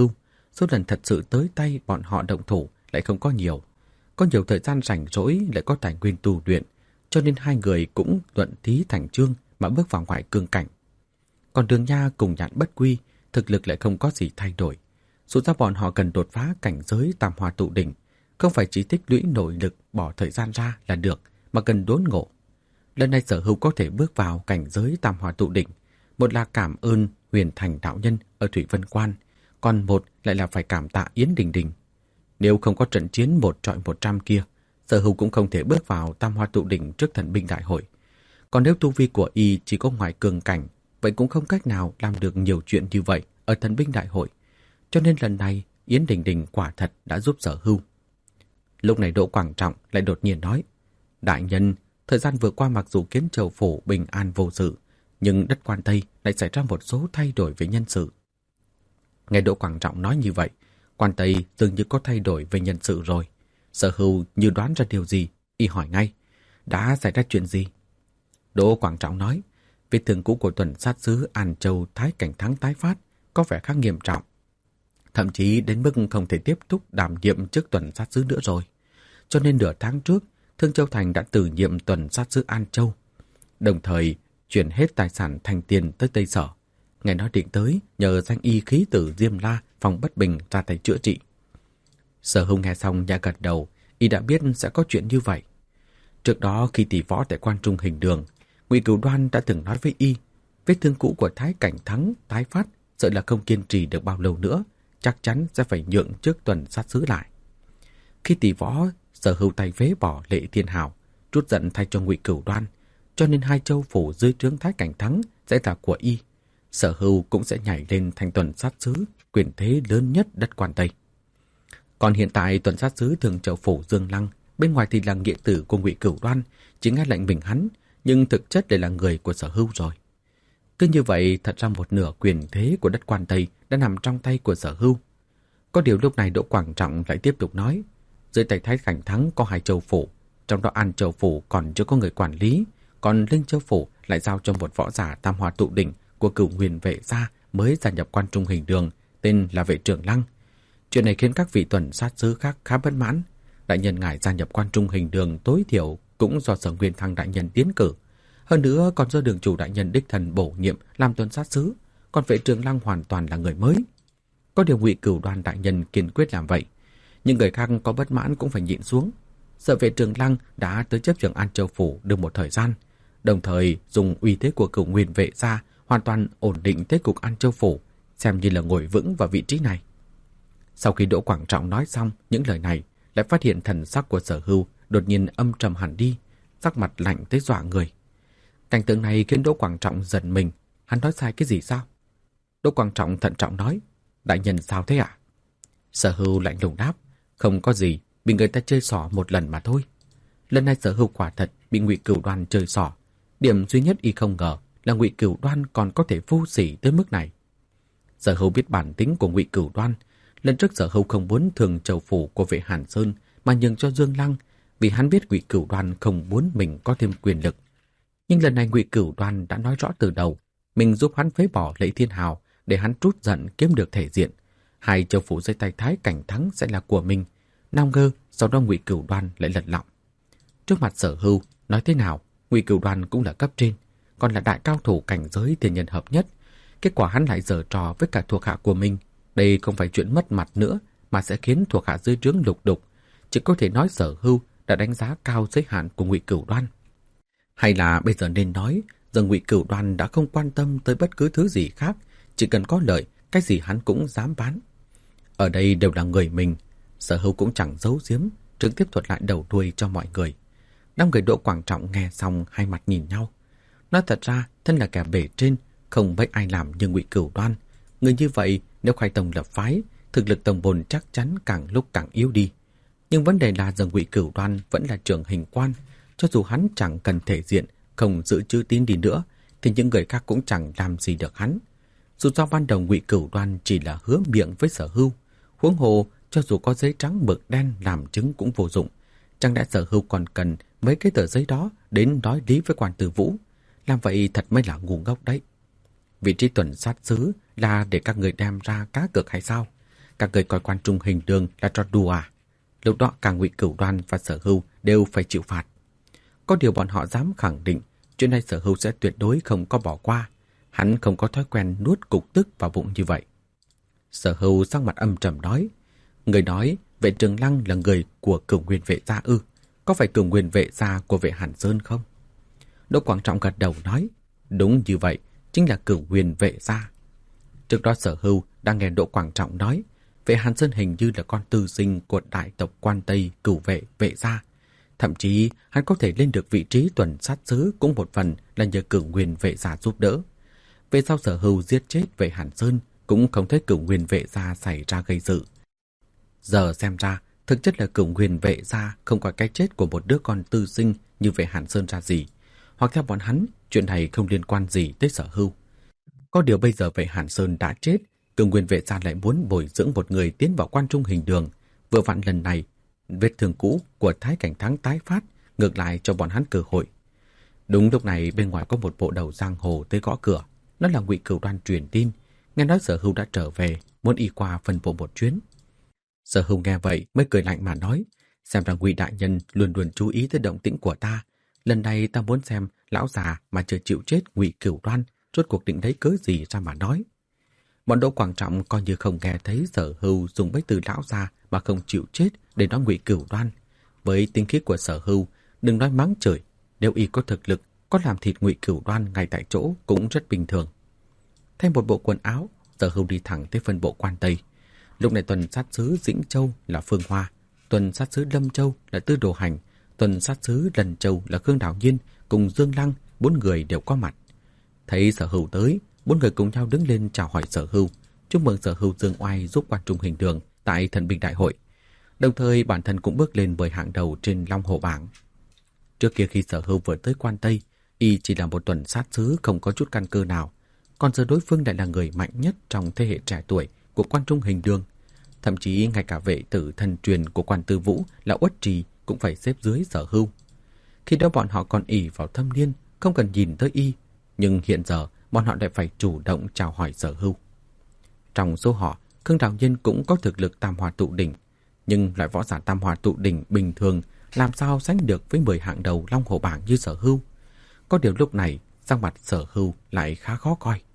số lần thật sự tới tay bọn họ động thủ lại không có nhiều. Có nhiều thời gian rảnh rỗi lại có tài nguyên tu luyện, cho nên hai người cũng thuận thí thành chương mà bước vào ngoại cương cảnh. Còn Đường Nha cùng Nhạn Bất Quy, thực lực lại không có gì thay đổi. Dù ra bọn họ cần đột phá cảnh giới tam hoa tụ đỉnh, không phải chỉ tích lũy nội lực bỏ thời gian ra là được, mà cần đốn ngộ. Lần này Sở Hữu có thể bước vào cảnh giới tam hoa tụ đỉnh, một là cảm ơn Huyền Thành đạo nhân ở Thủy Vân Quan, còn một lại là phải cảm tạ Yến Đình Đình. Nếu không có trận chiến 1-100 kia, Sở Hữu cũng không thể bước vào tam hoa tụ đỉnh trước thần binh đại hội. Còn nếu tu vi của y chỉ có ngoại cường cảnh, vậy cũng không cách nào làm được nhiều chuyện như vậy ở thần binh đại hội. Cho nên lần này Yến Đình Đình quả thật đã giúp Sở Hữu. Lúc này Đỗ Quảng Trọng lại đột nhiên nói: Đại nhân, thời gian vừa qua mặc dù Kiến Châu phủ bình an vô sự, nhưng đất Quan Tây lại xảy ra một số thay đổi về nhân sự. Nghe Đỗ Quảng Trọng nói như vậy, Quan Tây dường như có thay đổi về nhân sự rồi. Sở Hữu như đoán ra điều gì, y hỏi ngay: đã xảy ra chuyện gì? Đỗ Quảng Trọng nói: vết thương cũ của tuần sát sứ An Châu Thái Cảnh Thắng tái phát, có vẻ khá nghiêm trọng. Thậm chí đến mức không thể tiếp tục đảm nhiệm chức tuần sát sứ nữa rồi. Cho nên nửa tháng trước, Thương Châu Thành đã từ nhiệm tuần sát sứ An Châu, đồng thời chuyển hết tài sản thành tiền tới Tây Sở. Nghe nói định tới nhờ danh y khí tử Diêm La phòng bất bình ra tay chữa trị. Sở Hữu nghe xong nhẹ gật đầu, y đã biết sẽ có chuyện như vậy. Trước đó khi tỷ võ tại Quan Trung Hình Đường, Ngụy Cửu Đoan đã từng nói với y, vết thương cũ của Thái Cảnh Thắng tái phát, sợ là không kiên trì được bao lâu nữa, chắc chắn sẽ phải nhượng trước tuần sát sứ lại. Khi tỷ võ, Sở Hữu tay phế bỏ Lệ Thiên Hào, trút giận thay cho Ngụy Cửu Đoan, cho nên hai châu phủ dưới trướng Thái Cảnh Thắng sẽ là của y. Sở Hữu cũng sẽ nhảy lên thành tuần sát sứ, quyền thế lớn nhất đất Quan Tây. Còn hiện tại tuần sát sứ Thường Châu phủ Dương Lăng, bên ngoài thì là nghĩa tử của Ngụy Cửu Đoan, chỉ nghe lệnh mình hắn, nhưng thực chất lại là người của Sở Hữu rồi. Cứ như vậy, thật ra một nửa quyền thế của đất Quan Tây đã nằm trong tay của Sở Hữu. Có điều lúc này Đỗ Quảng Trọng lại tiếp tục nói, dưới tay Thái Cảnh Thắng có 2 châu phủ, trong đó An Châu phủ còn chưa có người quản lý, còn Linh Châu phủ lại giao cho một võ giả tam hoa tụ đỉnh của Cửu Huyền Vệ gia mới gia nhập Quan Trung Hình Đường, tên là Vệ Trưởng Lăng. Chuyện này khiến các vị tuần sát sứ khác khá bất mãn. Đại nhân ngài gia nhập Quan Trung Hình Đường tối thiểu cũng do Sở Nguyên Thăng đại nhân tiến cử, hơn nữa còn do Đường chủ đại nhân đích thân bổ nhiệm làm tuần sát sứ, còn Vệ Trưởng Lăng hoàn toàn là người mới. Có điều Ngụy Cửu Đoan đại nhân kiên quyết làm vậy, nhưng người khác có bất mãn cũng phải nhịn xuống. Sở Vệ Trưởng Lăng đã tới chấp trưởng An Châu phủ được một thời gian, đồng thời dùng uy thế của Cửu Huyền Vệ gia hoàn toàn ổn định thế cục An Châu phủ, xem như là ngồi vững vào vị trí này. Sau khi Đỗ Quảng Trọng nói xong những lời này, lại phát hiện thần sắc của Sở Hữu đột nhiên âm trầm hẳn đi, sắc mặt lạnh tới dọa người. Cảnh tượng này khiến Đỗ Quảng Trọng giận mình, hắn nói sai cái gì sao? Đỗ Quảng Trọng thận trọng nói, đại nhân sao thế ạ? Sở Hữu lạnh lùng đáp, không có gì, bị người ta chơi xỏ một lần mà thôi. Lần này Sở Hữu quả thật bị Ngụy Cửu Đoan chơi xỏ. Điểm duy nhất y không ngờ là Ngụy Cửu Đoan còn có thể vô sỉ tới mức này. Sở Hữu biết bản tính của Ngụy Cửu Đoan. Lần trước Sở Hữu không muốn Thường Châu phủ của Vệ Hàn Sơn mà nhường cho Dương Lăng, vì hắn biết Ngụy Cửu Đoan không muốn mình có thêm quyền lực. Nhưng lần này Ngụy Cửu Đoan đã nói rõ từ đầu, mình giúp hắn phế bỏ Lệ Thiên Hào để hắn trút giận kiếm được thể diện. 2 châu phủ dưới tay Thái Cảnh Thắng sẽ là của mình. Nào ngờ sau đó Ngụy Cửu Đoan lại lật lọng. Trước mặt Sở Hữu, nói thế nào, Ngụy Cửu Đoan cũng là cấp trên, còn là đại cao thủ cảnh giới thiên nhân hợp nhất. Kết quả hắn lại giở trò với cả thuộc hạ của mình. Đây không phải chuyện mất mặt nữa, mà sẽ khiến thuộc hạ dưới trướng lục đục. Chỉ có thể nói Sở Hữu đã đánh giá cao giới hạn của Ngụy Cửu Đoan. Hay là bây giờ nên nói, giờ Ngụy Cửu Đoan đã không quan tâm tới bất cứ thứ gì khác, chỉ cần có lợi, cái gì hắn cũng dám bán. Ở đây đều là người mình, Sở Hữu cũng chẳng giấu giếm, trực tiếp thuật lại đầu đuôi cho mọi người. Đám người Đỗ Quảng Trọng nghe xong hai mặt nhìn nhau. Nói thật ra, thân là kẻ bề trên, không mấy ai làm như Ngụy Cửu Đoan. Người như vậy, nếu khai tông lập phái, thực lực tổng bồn chắc chắn càng lúc càng yếu đi. Nhưng vấn đề là giờ Ngụy Cửu Đoan vẫn là trưởng hình quan, cho dù hắn chẳng cần thể diện, không giữ chữ tín đi nữa, thì những người khác cũng chẳng làm gì được hắn. Dù do ban đầu Ngụy Cửu Đoan chỉ là hứa miệng với Sở Hữu, huống hồ cho dù có giấy trắng mực đen làm chứng cũng vô dụng. Chẳng lẽ Sở Hữu còn cần mấy cái tờ giấy đó đến nói lý với quan Từ Vũ? Làm vậy thật mới là ngu ngốc đấy. Vị trí tuần sát sứ là để các người đem ra cá cược hay sao? Các người coi Quan Trung Hình Đường là trò đùa à? Lúc đó cả Ngụy Cửu Đoan và Sở Hưu đều phải chịu phạt. Có điều bọn họ dám khẳng định chuyện này Sở Hưu sẽ tuyệt đối không có bỏ qua. Hắn không có thói quen nuốt cục tức vào bụng như vậy. Sở Hưu sắc mặt âm trầm nói, người nói Vệ Trường Lăng là người của Cửu Nguyên Vệ gia ư? Có phải Cửu Nguyên Vệ gia của Vệ Hàn Sơn không? Đỗ Quảng Trọng gật đầu nói, đúng như vậy, chính là Cửu Nguyên Vệ gia. Trước đó Sở Hưu đang nghe Đỗ Quảng Trọng nói, Vệ Hàn Sơn hình như là con tư sinh của đại tộc Quan Tây Cửu Vệ Vệ gia. Thậm chí hắn có thể lên được vị trí tuần sát sứ cũng một phần là nhờ Cửu Nguyên Vệ gia giúp đỡ. Về sau Sở Hưu giết chết Vệ Hàn Sơn cũng không thấy Cửu Nguyên Vệ gia xảy ra gây sự. Giờ xem ra, thực chất là Cửu Nguyên Vệ gia không coi cái chết của một đứa con tư sinh như Vệ Hàn Sơn ra gì, hoặc theo bọn hắn, chuyện này không liên quan gì tới Sở Hưu. Có điều bây giờ Vệ Hàn Sơn đã chết, Cửu Nguyên Vệ gia lại muốn bồi dưỡng một người tiến vào Quan Trung Hình Đường. Vừa vặn lần này, vết thương cũ của Thái Cảnh Thắng tái phát, ngược lại cho bọn hắn cơ hội. Đúng lúc này bên ngoài có một bộ đầu giang hồ tới gõ cửa. Nó là Ngụy Cửu Đoan truyền tin, nghe nói Sở Hưu đã trở về, muốn y qua phân bộ một chuyến. Sở Hưu nghe vậy mới cười lạnh mà nói, xem ra Ngụy đại nhân luôn luôn chú ý tới động tĩnh của ta. Lần này ta muốn xem lão già mà chưa chịu chết Ngụy Cửu Đoan rốt cuộc định lấy cớ gì ra mà nói. Bọn Đỗ Quảng Trọng coi như không nghe thấy Sở Hưu dùng mấy từ lão già mà không chịu chết để nói Ngụy Cửu Đoan. Với tính khí của Sở Hưu, đừng nói mắng chửi, nếu y có thực lực, có làm thịt Ngụy Cửu Đoan ngay tại chỗ cũng rất bình thường. Thay một bộ quần áo, Sở Hưu đi thẳng tới phân bộ Quan Tây. Lúc này tuần sát sứ Dĩnh Châu là Phương Hoa, tuần sát sứ Lâm Châu là Tư Đồ Hành, tuần sát sứ Lần Châu là Khương Đào Nhiên cùng Dương Lăng, 4 người đều có mặt. Thấy Sở Hưu tới, 4 người cùng nhau đứng lên chào hỏi Sở Hưu, chúc mừng Sở Hưu dương oai giúp Quan Trung Hình Đường tại Thần binh đại hội. Đồng thời bản thân cũng bước lên 10 hạng đầu trên Long Hổ bảng. Trước kia khi Sở Hưu vừa tới Quan Tây, y chỉ là một tuần sát sứ không có chút căn cơ nào, còn giờ đối phương lại là người mạnh nhất trong thế hệ trẻ tuổi của Quan Trung Hình Đường. Thậm chí ngay cả vệ tử thần truyền của Quan Tư Vũ là Uất Trì cũng phải xếp dưới Sở Hưu. Khi đó bọn họ còn ỷ vào thâm niên, không cần nhìn tới y, nhưng hiện giờ bọn họ lại phải chủ động chào hỏi Sở Hưu. Trong số họ, Khương Đào Nhiên cũng có thực lực tam hòa tụ đỉnh, nhưng loại võ giả tam hòa tụ đỉnh bình thường làm sao sánh được với 10 hạng đầu Long Hổ bảng như Sở Hưu. Có điều lúc này, sắc mặt Sở Hưu lại khá khó coi.